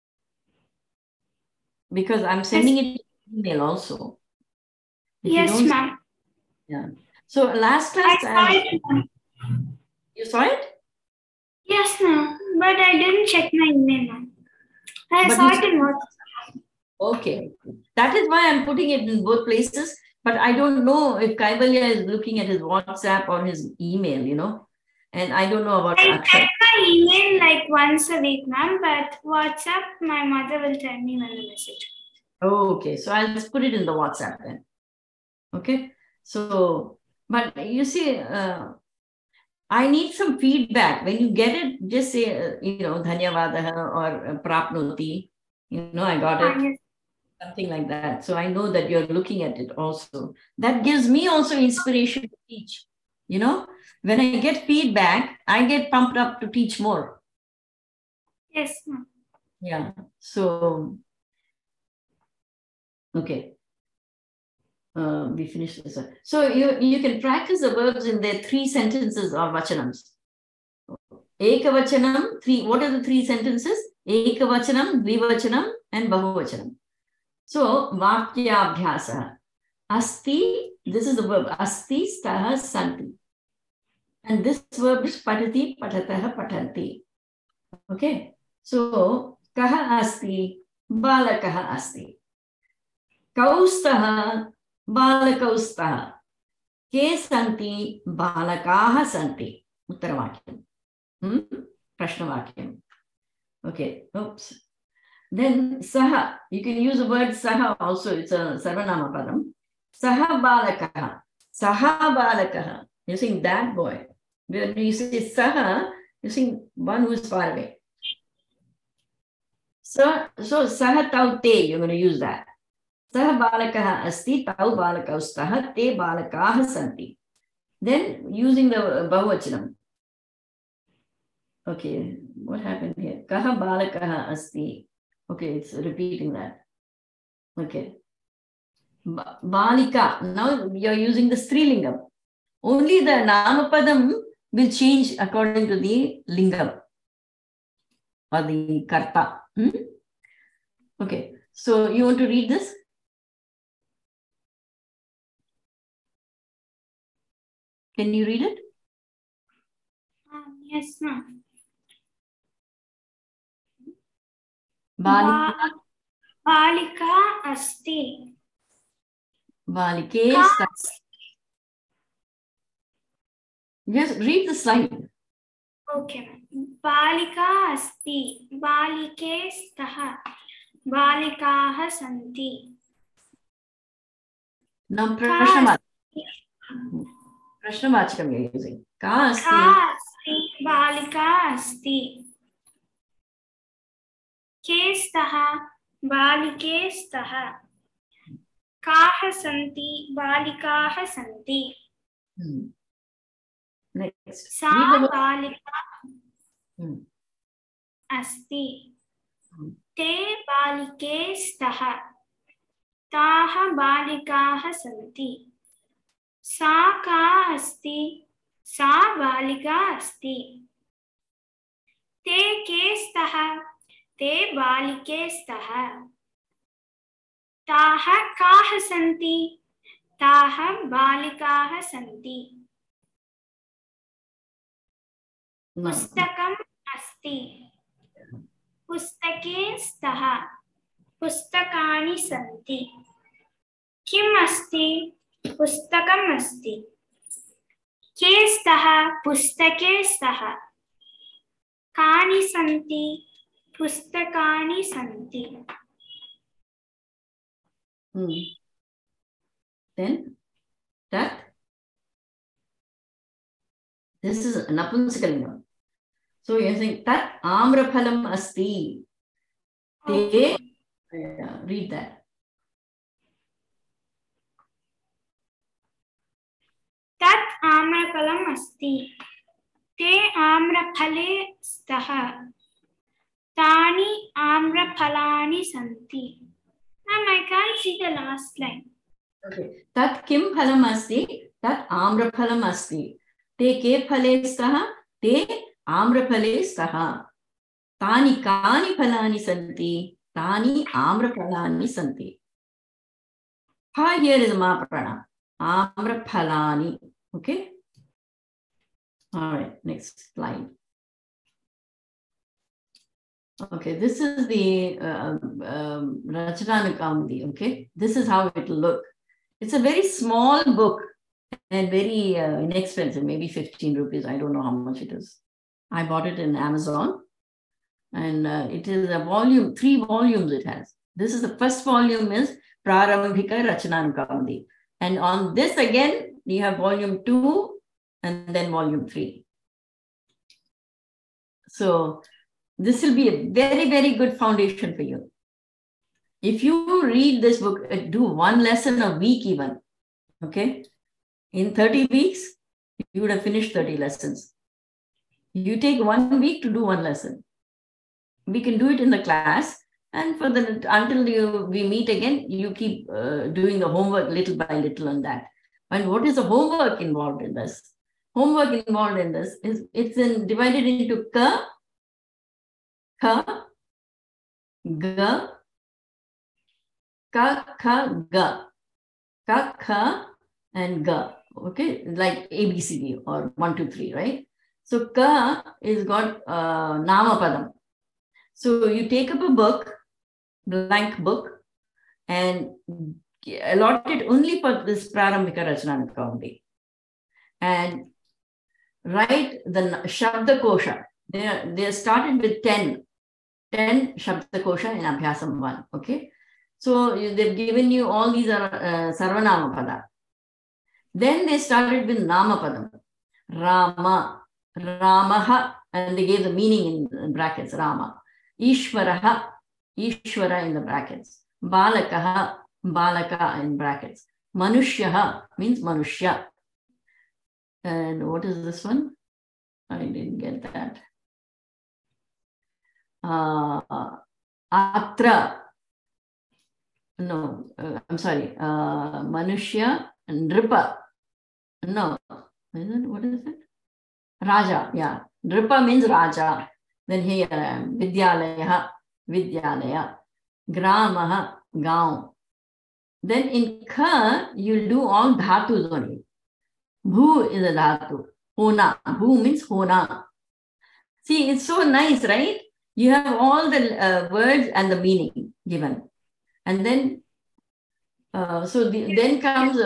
Because I'm sending it email also. Yes, ma'am. Yeah. So last class, I saw it. You saw it? Yes, ma'am. But I didn't check my email, ma'am. I saw it in WhatsApp. Okay. That is why I'm putting it in both places. But I don't know if Kaivalya is looking at his WhatsApp or his email, you know. And I don't know about I Akshay. check my email like once a week, ma'am. But WhatsApp, my mother will tell me when the message. Oh, okay. So I'll just put it in the WhatsApp then. Okay. So But you see, I need some feedback. When you get it, just say, dhanyavadaha or prapnoti. I got it. Something like that. So I know that you're looking at it also. That gives me also inspiration to teach. When I get feedback, I get pumped up to teach more. Yes, ma'am. Yeah. So, okay. We finished this. So you can practice the verbs in their 3 sentences or vachanams. Ekavachanam, 3. What are the 3 sentences? Ekavachanam, dvivachanam, and bahuvachanam. So, vakyabhyasa. Asti, this is the verb. Asti, staha, santi. And this verb is patati, patataha, patanti. Okay. So, kaha asti, balakaha asti. Kaustaha, balakaustaha. Ke santi, balakaha santi. Uttaravakyam. Prashnavakyam. Okay. Oops. Then saha, you can use the word saha also. It's a sarvanama padam. Saha balakaha. Saha balakaha. You're saying that boy. When you say saha, you're saying one who is far away. So saha tau te, you're going to use that. Saha balakaha asti, tau balakaustaha, te balakaha santi. Then using the bahuvachanam. Okay, what happened here? Kaha balakaha asti. Okay, it's repeating that. Okay. Balika. Now you're using the Strilingam. Only the Namapadam will change according to the Lingam or the Karta. Okay. So you want to read this? Can you read it? Yes, ma'am. Balika. Balika asti. Balike. Just read the slide. Okay. Balika asti. Balike staha. Balikaha santi. Now Prashnavachakam you're using. Ka asti. Ka asti. Balika asti. Ke staha. Balike staha. Kaha santi. Balikaha santi. Next. Sa balika asti. Te balike staha. Taha balikaha santi. Sa ka asti. Sa balika asti. Te ke staha. Te balike staha. Taha kaha santi. Taha balikaha santi. Pustakam asti. Pustake staha. Pustakani santi. Kim asti? Pustakam asti. Ke staha? Pustake staha. Kani santi? Pustakani santi. Then that. This is Napunsakalingam. So you're saying tat amraphalam asti. Te, read that. Tat amraphalam asti. Te amraphale staha. Tani amraphalani santi. Ma'am, I can't see the last line. Okay. Tat kim phalam asti. Tat amraphalam asti. Te ke phale staha. Te amraphale staha. Tani kani phalani santi. Tani amraphalani santi. Ha here is maprana. Amraphalani. Okay. All right. Next slide. Okay. This is the Rachananukamudi. Okay. This is how it will look. It's a very small book and very inexpensive, maybe 15 rupees. I don't know how much it is. I bought it in Amazon. And it is a volume, 3 volumes it has. This is the first volume is Prarambhika Rachananukamudi. And on this again, you have volume 2 and then volume 3. So this will be a very, very good foundation for you. If you read this book, do one lesson a week even, okay? In 30 weeks, you would have finished 30 lessons. You take 1 week to do one lesson. We can do it in the class, and until we meet again, you keep doing the homework little by little on that. And what is the homework involved in this? Homework involved in this is divided into ka, kha, ga, ka, kha, ga, ka, kha, and ga. Okay, like ABCD or 1, 2, 3, right? So ka is got Namapadam. So you take up a book, blank book, and allot it only for this Prarambhika Rachanamika only. And write the Shabda Kosha. They started with 10 Shabda Kosha in Abhyasam 1. Okay. So they've given you all these are Sarvanama Pada. Then they started with Namapadam. Rama, Ramaha, and they gave the meaning in brackets, Rama. Ishvaraha, Ishvara in the brackets. Balakaha, Balaka in brackets. Manushyaha means Manushya. And what is this one? I didn't get that. Atra. No, I'm sorry. Manushya and Nripa. No. What is it? Raja, yeah. Nripa means Raja. Then here I am. Vidyalaya, Vidyalaya. Gramaha, Gaon. Then in Kha, you'll do all dhatus only. Bhu is a dhatu. Hona. Bhu means Hona. See, it's so nice, right? You have all the words and the meaning given. And then, then comes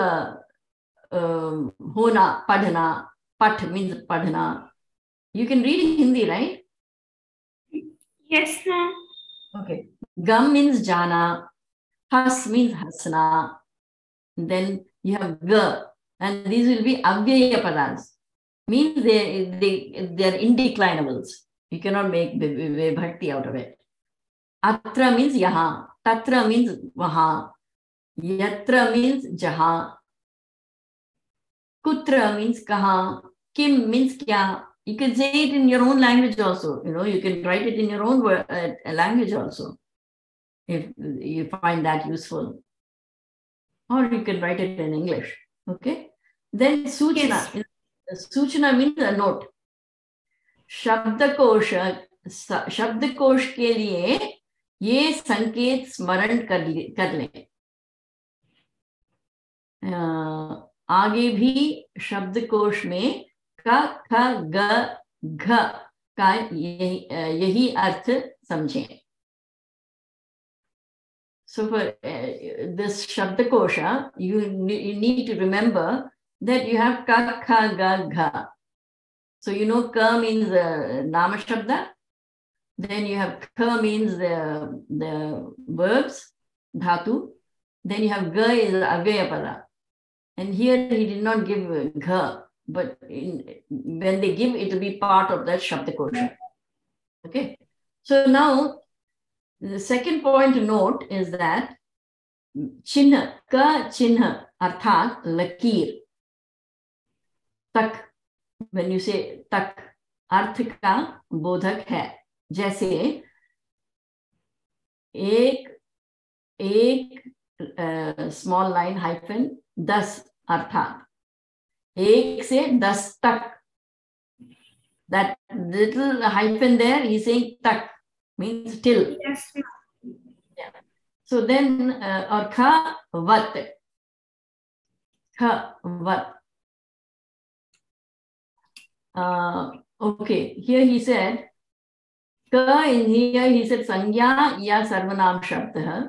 Hona, Padhana. Pat means Padhana. You can read in Hindi, right? Yes, ma'am. Okay. Gam means Jana. Has means Hasna. Then you have Ga. And these will be Avyaya Padans. Means they're indeclinables. You cannot make Vibhakti out of it. Atra means Yaha. Tatra means Vaha. Yatra means Jaha. Kutra means Kaha. Kim means Kya. You can say it in your own language also. You can write it in your own language also, if you find that useful. Or you can write it in English. Okay. Then Suchana. Yes. Suchana means a note. शब्दकोश के लिए ये संकेत स्मरण कर लें. आगे भी शब्दकोश में क ख ग घ का यही अर्थ समझें. So for this Shabdakosha, you need to remember that you have ka kha ga gha. So ka means nama shabda. Then you have ka means the verbs, dhatu. Then you have ga is avyaya pada. And here he did not give gha, but when they give, it will be part of that Shabdakosha. Okay. So now, the second point to note is that chinha, ka chinha, arthat, lakir, tak. When you say tak, अर्थ का बोधक है. जैसे एक small line hyphen 10 अर्थात 1 से 10 तक. That little hyphen there, he's saying tak means till. Yes. Yeah. So then, or kha vat. Kha vat. Okay, here he said, ka in here he said sanya ya sarvanam shabdah.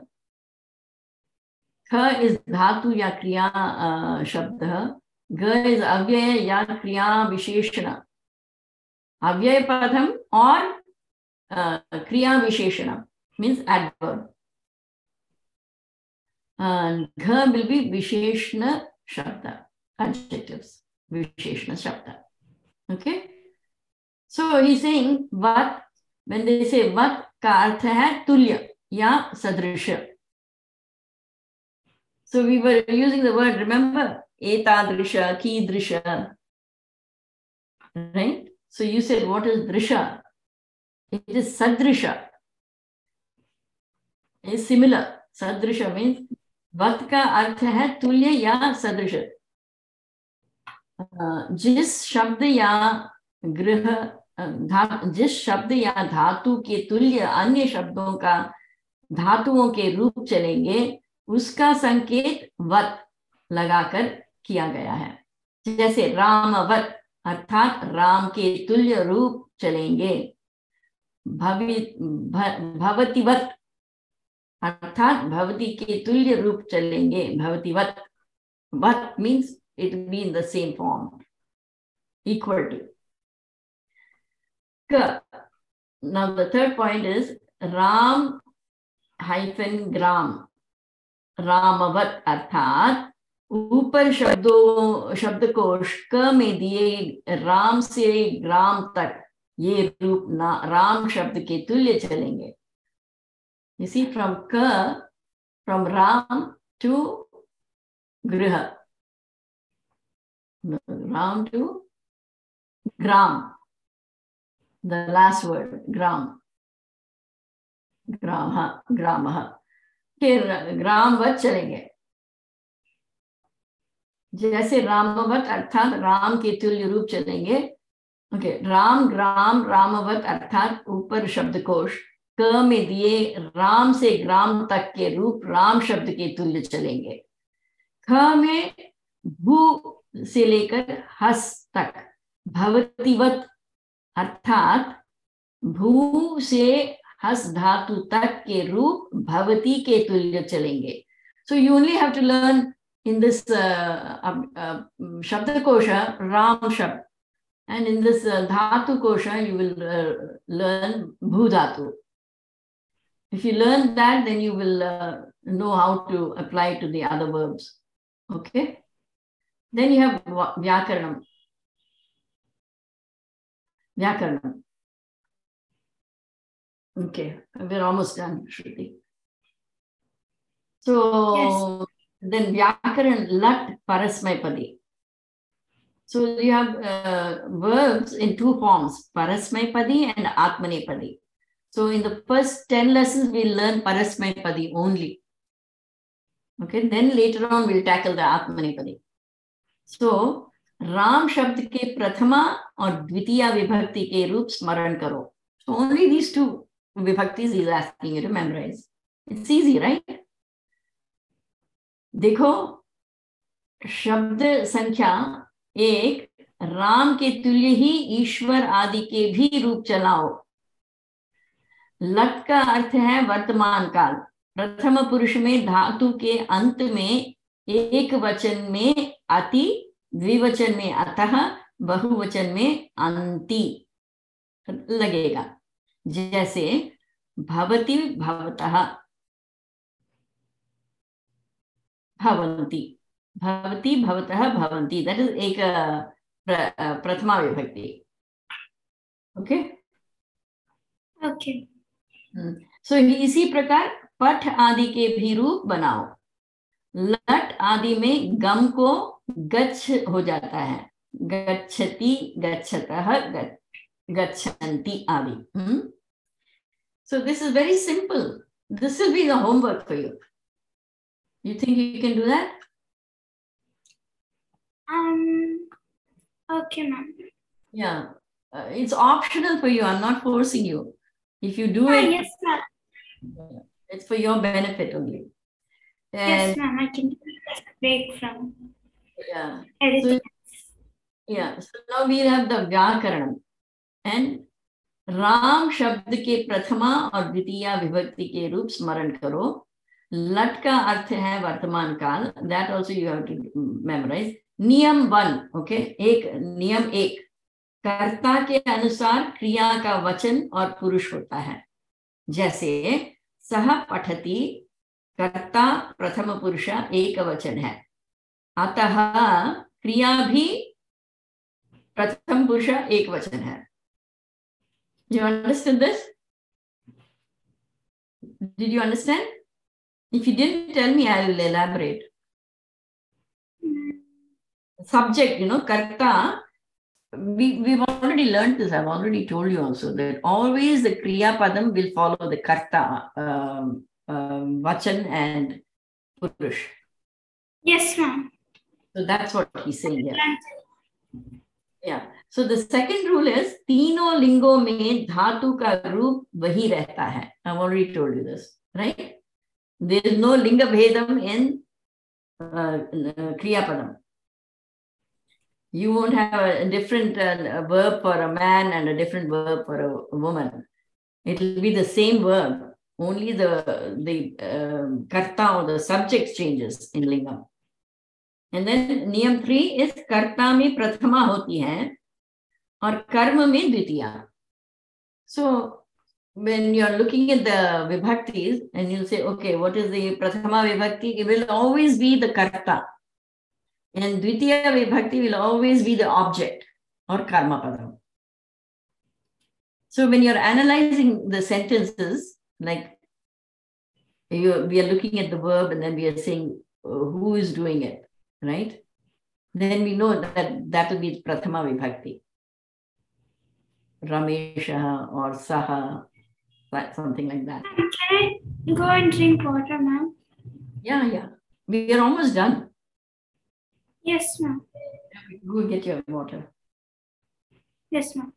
Kha is dhatu ya kriya shabdah. Ga is avyaya ya kriya visheshana. Avyaya padam or kriya visheshana means adverb. And gha will be visheshana shabda. adjectives, Visheshana Shabda. Okay? So he's saying vat, when they say vat का अर्थ है तुल्य या सदृश. So we were using the word, remember, etadrisha, kidrisha, right? So you said, what is drisha? It is sadrisha. It is similar. Sadrisha means vat का अर्थ है तुल्य या सदृश. जिस शब्द या जिस शब्द या धातु के तुल्य अन्य शब्दों का धातुओं के रूप चलेंगे, उसका संकेत वत लगाकर किया गया है. जैसे रामवत अर्थात राम के तुल्य रूप चलेंगे. भवतिवत अर्थात भवती के तुल्य रूप चलेंगे. भवतिवत. वत means it will be in the same form, equal to. Now the third point is Ram hyphen gram. रामवत अर्थात ऊपर शब्दकोश क में दिए राम से ग्राम तक ये रूप राम शब्द के तुल्य चलेंगे. You see, from Ram to Griha, Ram to Gram, the last word, Gram, Gramah. फिर ग्रामवत चलेंगे. जैसे रामवत अर्थात राम के तुल्य रूप चलेंगे. ओके, राम ग्राम रामवत अर्थात ऊपर शब्दकोश क में दिए राम से ग्राम तक के रूप राम शब्द के तुल्य चलेंगे. ख में भू से लेकर हस तक भवतिवत अर्थात भू से हस धातु तक के रूप भवती के तुल्य चलेंगे. So you only have to learn in this Shabdakosha Ram Shabd, and in this Dhatu Kosha you will learn Bhu Dhatu. If you learn that, then you will know how to apply to the other verbs. Okay? Then you have Vyakaranam. Vyakaranam. Okay, we're almost done, Shruti. So yes. Then Vyakaran Lat Parasmaipadi. So you have verbs in two forms, Parasmaipadi and Atmanepadi. So in the first 10 lessons, we'll learn Parasmaipadi only. Okay, then later on we'll tackle the Atmanepadi. So Ram शब्द के प्रथमा और द्वितीया विभक्ति के रूप स्मरण करो. So only these two vibhaktis is asking you to memorize. It's easy, right? देखो, शब्द संख्या 1 राम के तुल्य ही ईश्वर आदि के भी रूप चलाओ. लट का अर्थ है वर्तमान काल. प्रथम पुरुष में धातु के अंत में एक वचन में अति, द्विवचन में अतः, बहुवचन में अंति लगेगा. जैसे भवति भवतः, भवन्ति, भवति भवतः भवन्ति. दैट इज एक प्रथमा विभक्ति. Okay okay. सो इसी प्रकार पठ आदि के भी रूप बनाओ. लट आदि में गम को गच्छ हो जाता है. गच्छति, गच्छतः, गच्छन्ति आदि. So this is very simple. This will be the homework for you. You think you can do that? Okay, ma'am. Yeah, it's optional for you. I'm not forcing you. If you do it, yes, ma'am. It's for your benefit only. And yes, ma'am. I can break from everything. So now we have the Vyakaranam. And Ram शब्द के प्रथमा और द्वितीया विभक्ति के रूप स्मरण करो. लट का अर्थ है वर्तमान काल. That also you have to memorise. नियम 1. ओके, नियम 1 कर्ता के अनुसार क्रिया का वचन और पुरुष होता है. जैसे सह पठति, कर्ता प्रथम पुरुष एक वचन है. अतः क्रिया भी प्रथम पुरुष एक वचन है. You understood this? Did you understand? If you didn't, tell me, I will elaborate. Subject, karta, we've already learned this. I've already told you also that always the kriya padam will follow the karta, vachan and purush. Yes, ma'am. So that's what he's saying here. Yeah. So the second rule is तीनों लिंगों में धातु का रूप वही रहता है. I've already told you this, right? There is no linga bhedam in kriya padam. You won't have a different verb for a man and a different verb for a woman. It will be the same verb. Only the karta or the subject changes in lingam. And then niyam 3 is karta में prathama होती है और karma में द्वितीया. So when you're looking at the vibhaktis and you'll say, okay, what is the prathama vibhakti? It will always be the karta. And dvitiya vibhakti will always be the object or karma padam. So when you're analyzing the sentences, like we are looking at the verb and then we are saying who is doing it, right? Then we know that will be prathama vibhakti. Ramesha or Saha, something like that. Can I go and drink water, ma'am? Yeah. We are almost done. Yes, ma'am. Go get your water. Yes, ma'am.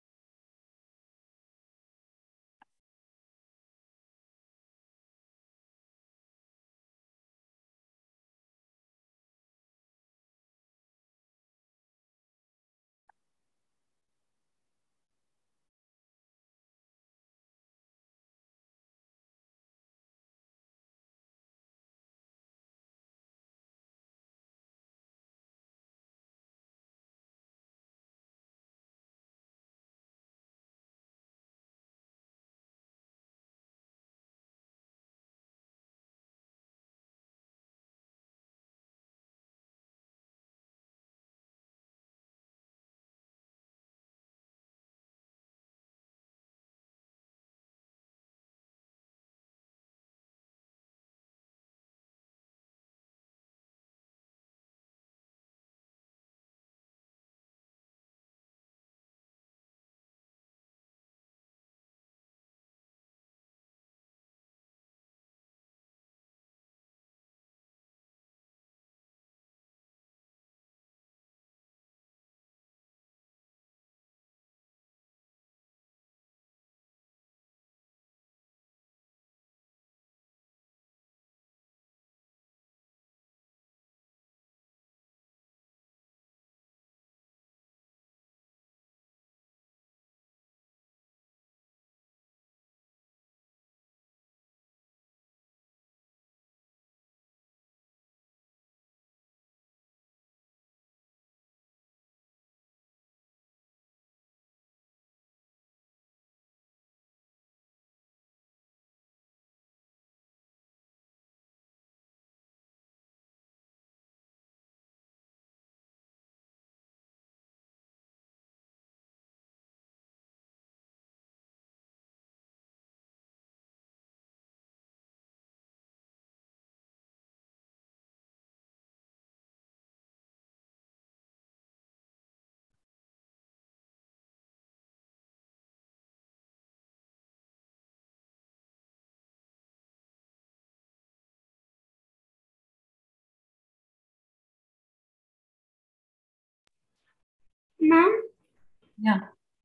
Ma'am? Yeah.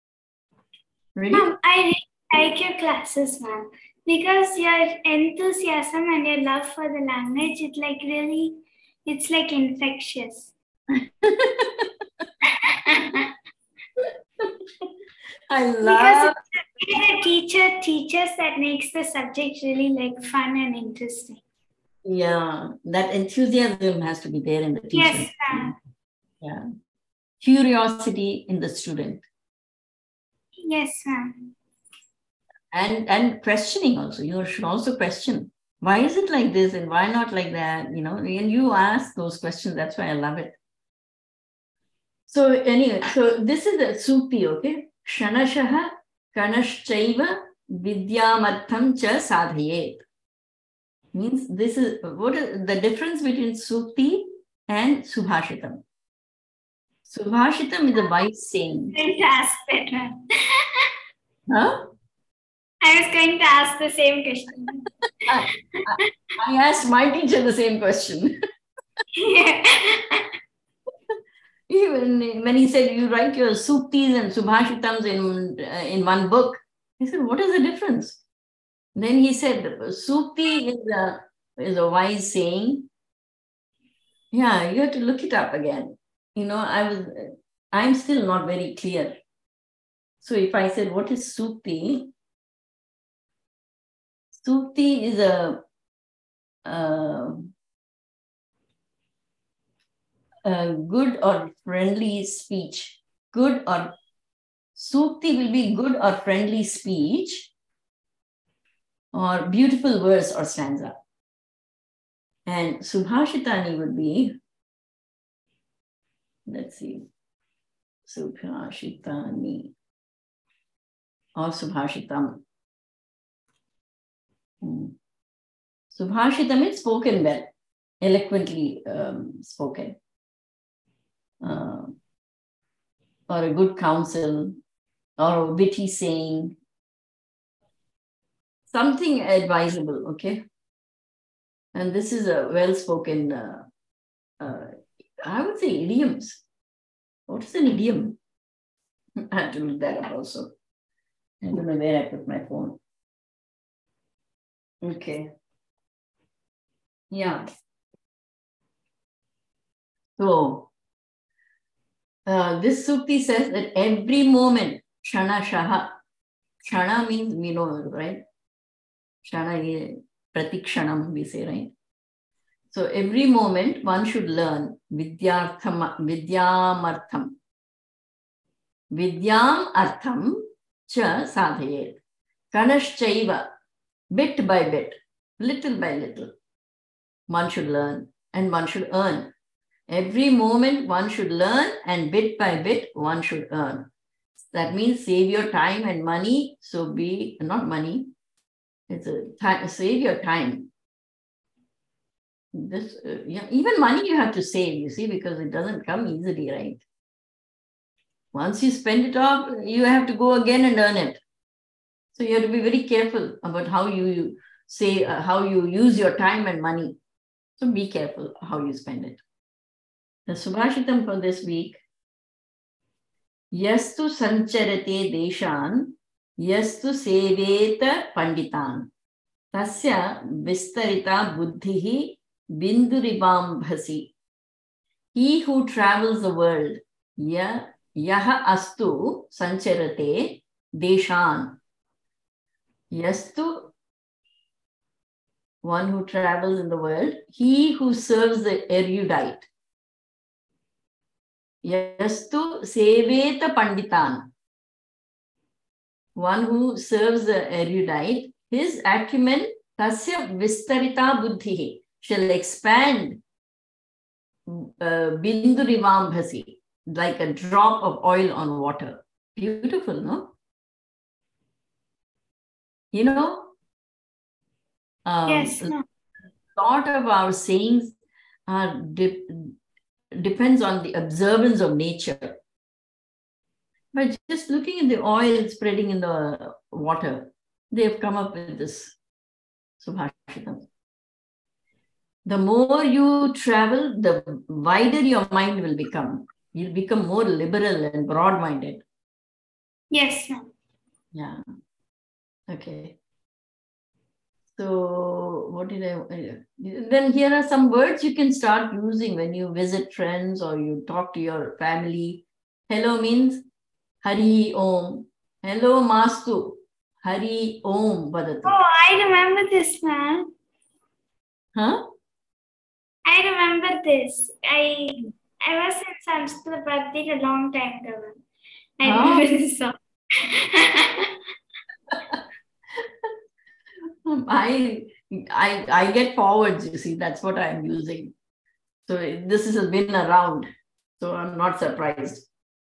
Ready? Ma'am, I really like your classes, ma'am. Because your enthusiasm and your love for the language, it's like infectious. I love because it's the teacher teaches that makes the subject really like fun and interesting. Yeah, that enthusiasm has to be there in the teacher. Yes, ma'am. Yeah. Curiosity in the student. Yes, ma'am. And questioning also. You should also question. Why is it like this and why not like that? And you ask those questions. That's why I love it. So anyway, so this is the Sukti, okay? Shanashaha Kanashchaiva Vidyamartham cha sadhayet. Means this is what is the difference between Sukti and Subhashitam. Subhashitam is a wise saying. I was going to ask that one. Huh? I was going to ask the same question. I asked my teacher the same question. Yeah. Even when he said, you write your Suktis and Subhashitams in one book, I said, what is the difference? Then he said, Sukti is a wise saying. Yeah, you have to look it up again. You know, I'm still not very clear. So if I said, what is Sukti? Sukti is a good or friendly speech. Good or Sukti will be good or friendly speech or beautiful verse or stanza. And Subhashitani would be, let's see, Subhashitani or Subhashitam. Subhashitam is spoken well, eloquently spoken. Or a good counsel, or a witty saying. Something advisable, okay? And this is a well-spoken, I would say idioms. What is an idiom? I have to look that up also. I don't know where I put my phone. Okay. Yeah. So, this Sukti says that every moment, Shana Shaha. Shana means we know, right? Shana is Pratikshanam, we say, right? So every moment one should learn Vidyamartham. Vidyam artham cha sadhayet. Kanashchaiva, bit by bit, little by little, one should learn and one should earn. Every moment one should learn and bit by bit one should earn. That means save your time and money. So not money, it's a time, save your time. This, even money you have to save, you see, because it doesn't come easily, right? Once you spend it off, you have to go again and earn it. So you have to be very careful about how you say, how you use your time and money. So be careful how you spend it. The Subhashitam for this week. Yastu sancharate deshan, yastu seveta panditan, tasya vistarita buddhihi binduribambhasi. He who travels the world, yaha astu sancharate deshan. Yastu, one who travels in the world, he who serves the erudite. Yastu seveta panditan. One who serves the erudite, his acumen tasya vistarita buddhihi shall expand bindurivambhasi, like a drop of oil on water. Beautiful, no? You know, Yes. a lot of our sayings are depends on the observance of nature. But just looking at the oil spreading in the water, they have come up with this Subhashitam. The more you travel, the wider your mind will become. You'll become more liberal and broad-minded. Yes. Yeah. Okay. So what did then here are some words you can start using when you visit friends or you talk to your family. Hello means Hari Om. Hello Mastu. Hari Om Vadatu. Oh, I remember this, man. Huh? I remember this. I was in Sanskrit Bhakti a long time ago. I remember this song. I get forwards, you see, that's what I'm using. So this has been around. So I'm not surprised.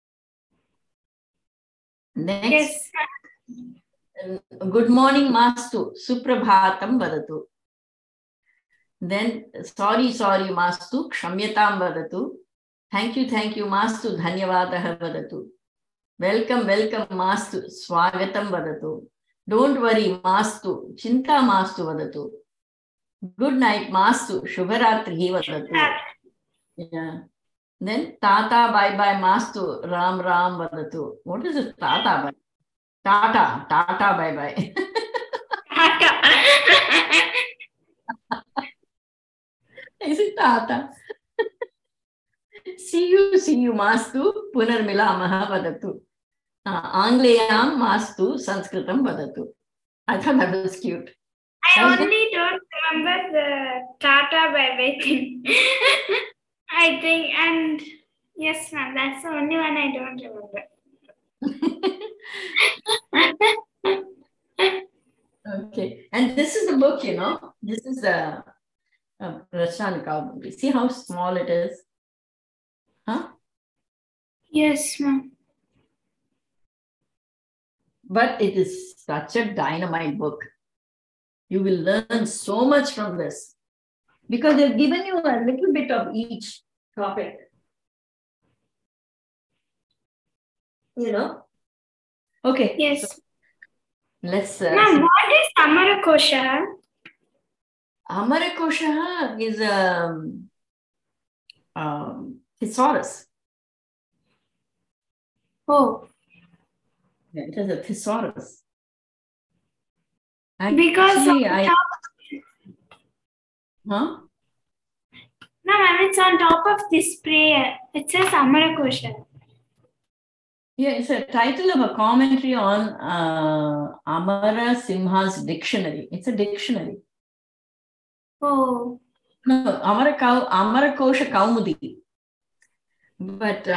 Next. Yes. Good morning, Mastu. Suprabhatam vadatu. Then, sorry, Mastu. Kshamyatam vadatu. Thank you, Mastu. Dhanyavadaha vadatu. Welcome, Mastu. Swagatam vadatu. Don't worry, Mastu. Chinta Mastu vadatu. Good night, Mastu. Shubharatrihi vadatu. Yeah. Then, Tata, bye, Mastu. Ram, vadatu. What is it, Tata, bye? Tata, bye. Is it Tata? See you, Mastu. Punarmilamaha vadatu. Angleyam Mastu. Sanskritam vadatu. I thought that was cute. I only don't remember the Tata bye thing. I think, and yes, ma'am, that's the only one I don't remember. Okay, and this is the book, This is the Rachna Kaumudi. See how small it is? Huh? Yes, ma'am. But it is such a dynamite book. You will learn so much from this because they've given you a little bit of each topic. Okay. Yes. So let's. Ma'am, what is Amarakosha? Amarakosha is a thesaurus. Oh. Yeah, it is a thesaurus. Because Huh? No, ma'am, it's on top of this prayer. It says Amarakosha. Yeah, it's a title of a commentary on Amara Simha's dictionary. It's a dictionary. Oh. No, Amarakosha Kaumudi. But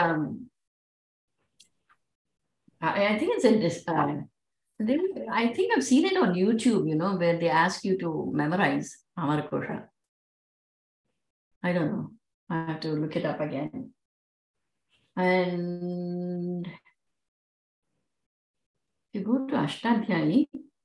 I think it's in this. I think I've seen it on YouTube, where they ask you to memorize Amarakosha. I don't know. I have to look it up again. And if you go to Ashtadhyayi,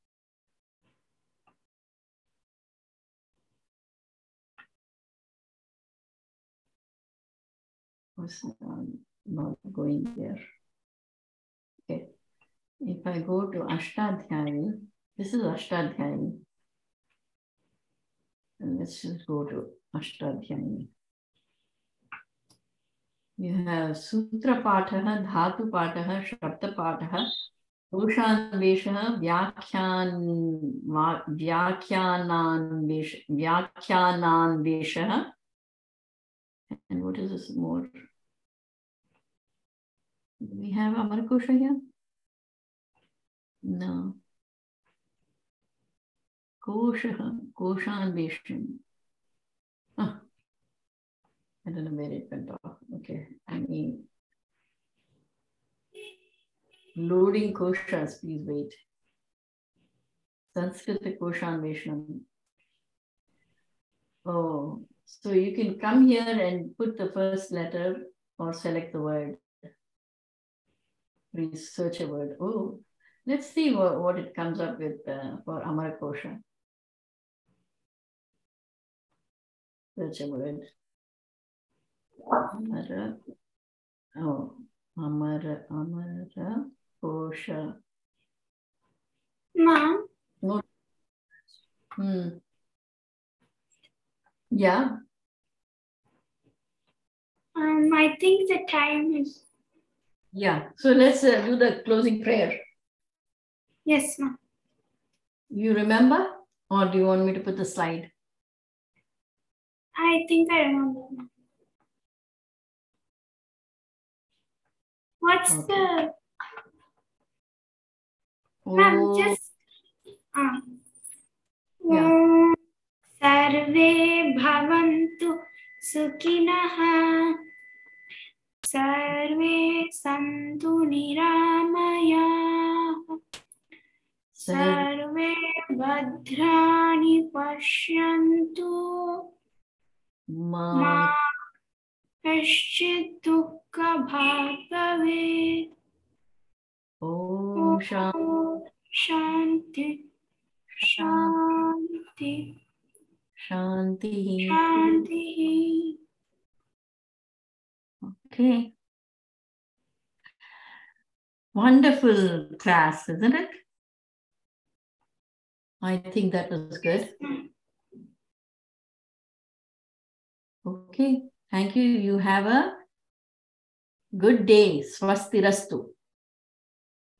not going there. Okay. If I go to Ashtadhyayi, this is Ashtadhyayi. And let's just go to Ashtadhyayi. You have Sutra Pataha, Dhatu Pataha, Shabda Pataha, Doshanveshaha, Vyakhyananveshaha. And what is this more? Do we have Amarakosha here? No. Koshaha, Koshanveshan. I don't know where it went off. Okay. Loading koshas, please wait. Sanskrita Koshanveshanam. Oh, so you can come here and put the first letter or select the word. Research a word. Oh, let's see what it comes up with for Amarakosha. Search a word. Amara. Oh, Amara Kosha. Ma'am? No. Yeah. I think the time is. Yeah. So let's do the closing prayer. Yes, ma'am. You remember? Or do you want me to put the slide? I think I remember. What's the... Ma'am, just... Yeah. Sarve bhavantu sukhinah. Sarve santu niramaya. Sarve bhadrani pashyantu. Ma कश्चित् दुःखभाग् भवेत् Om Shanti. शान्ति शान्ति Shanti. शान्तिः. Okay. Wonderful class, isn't it? I think that was good. Okay. Thank you. You have a good day. Swasti Rastu.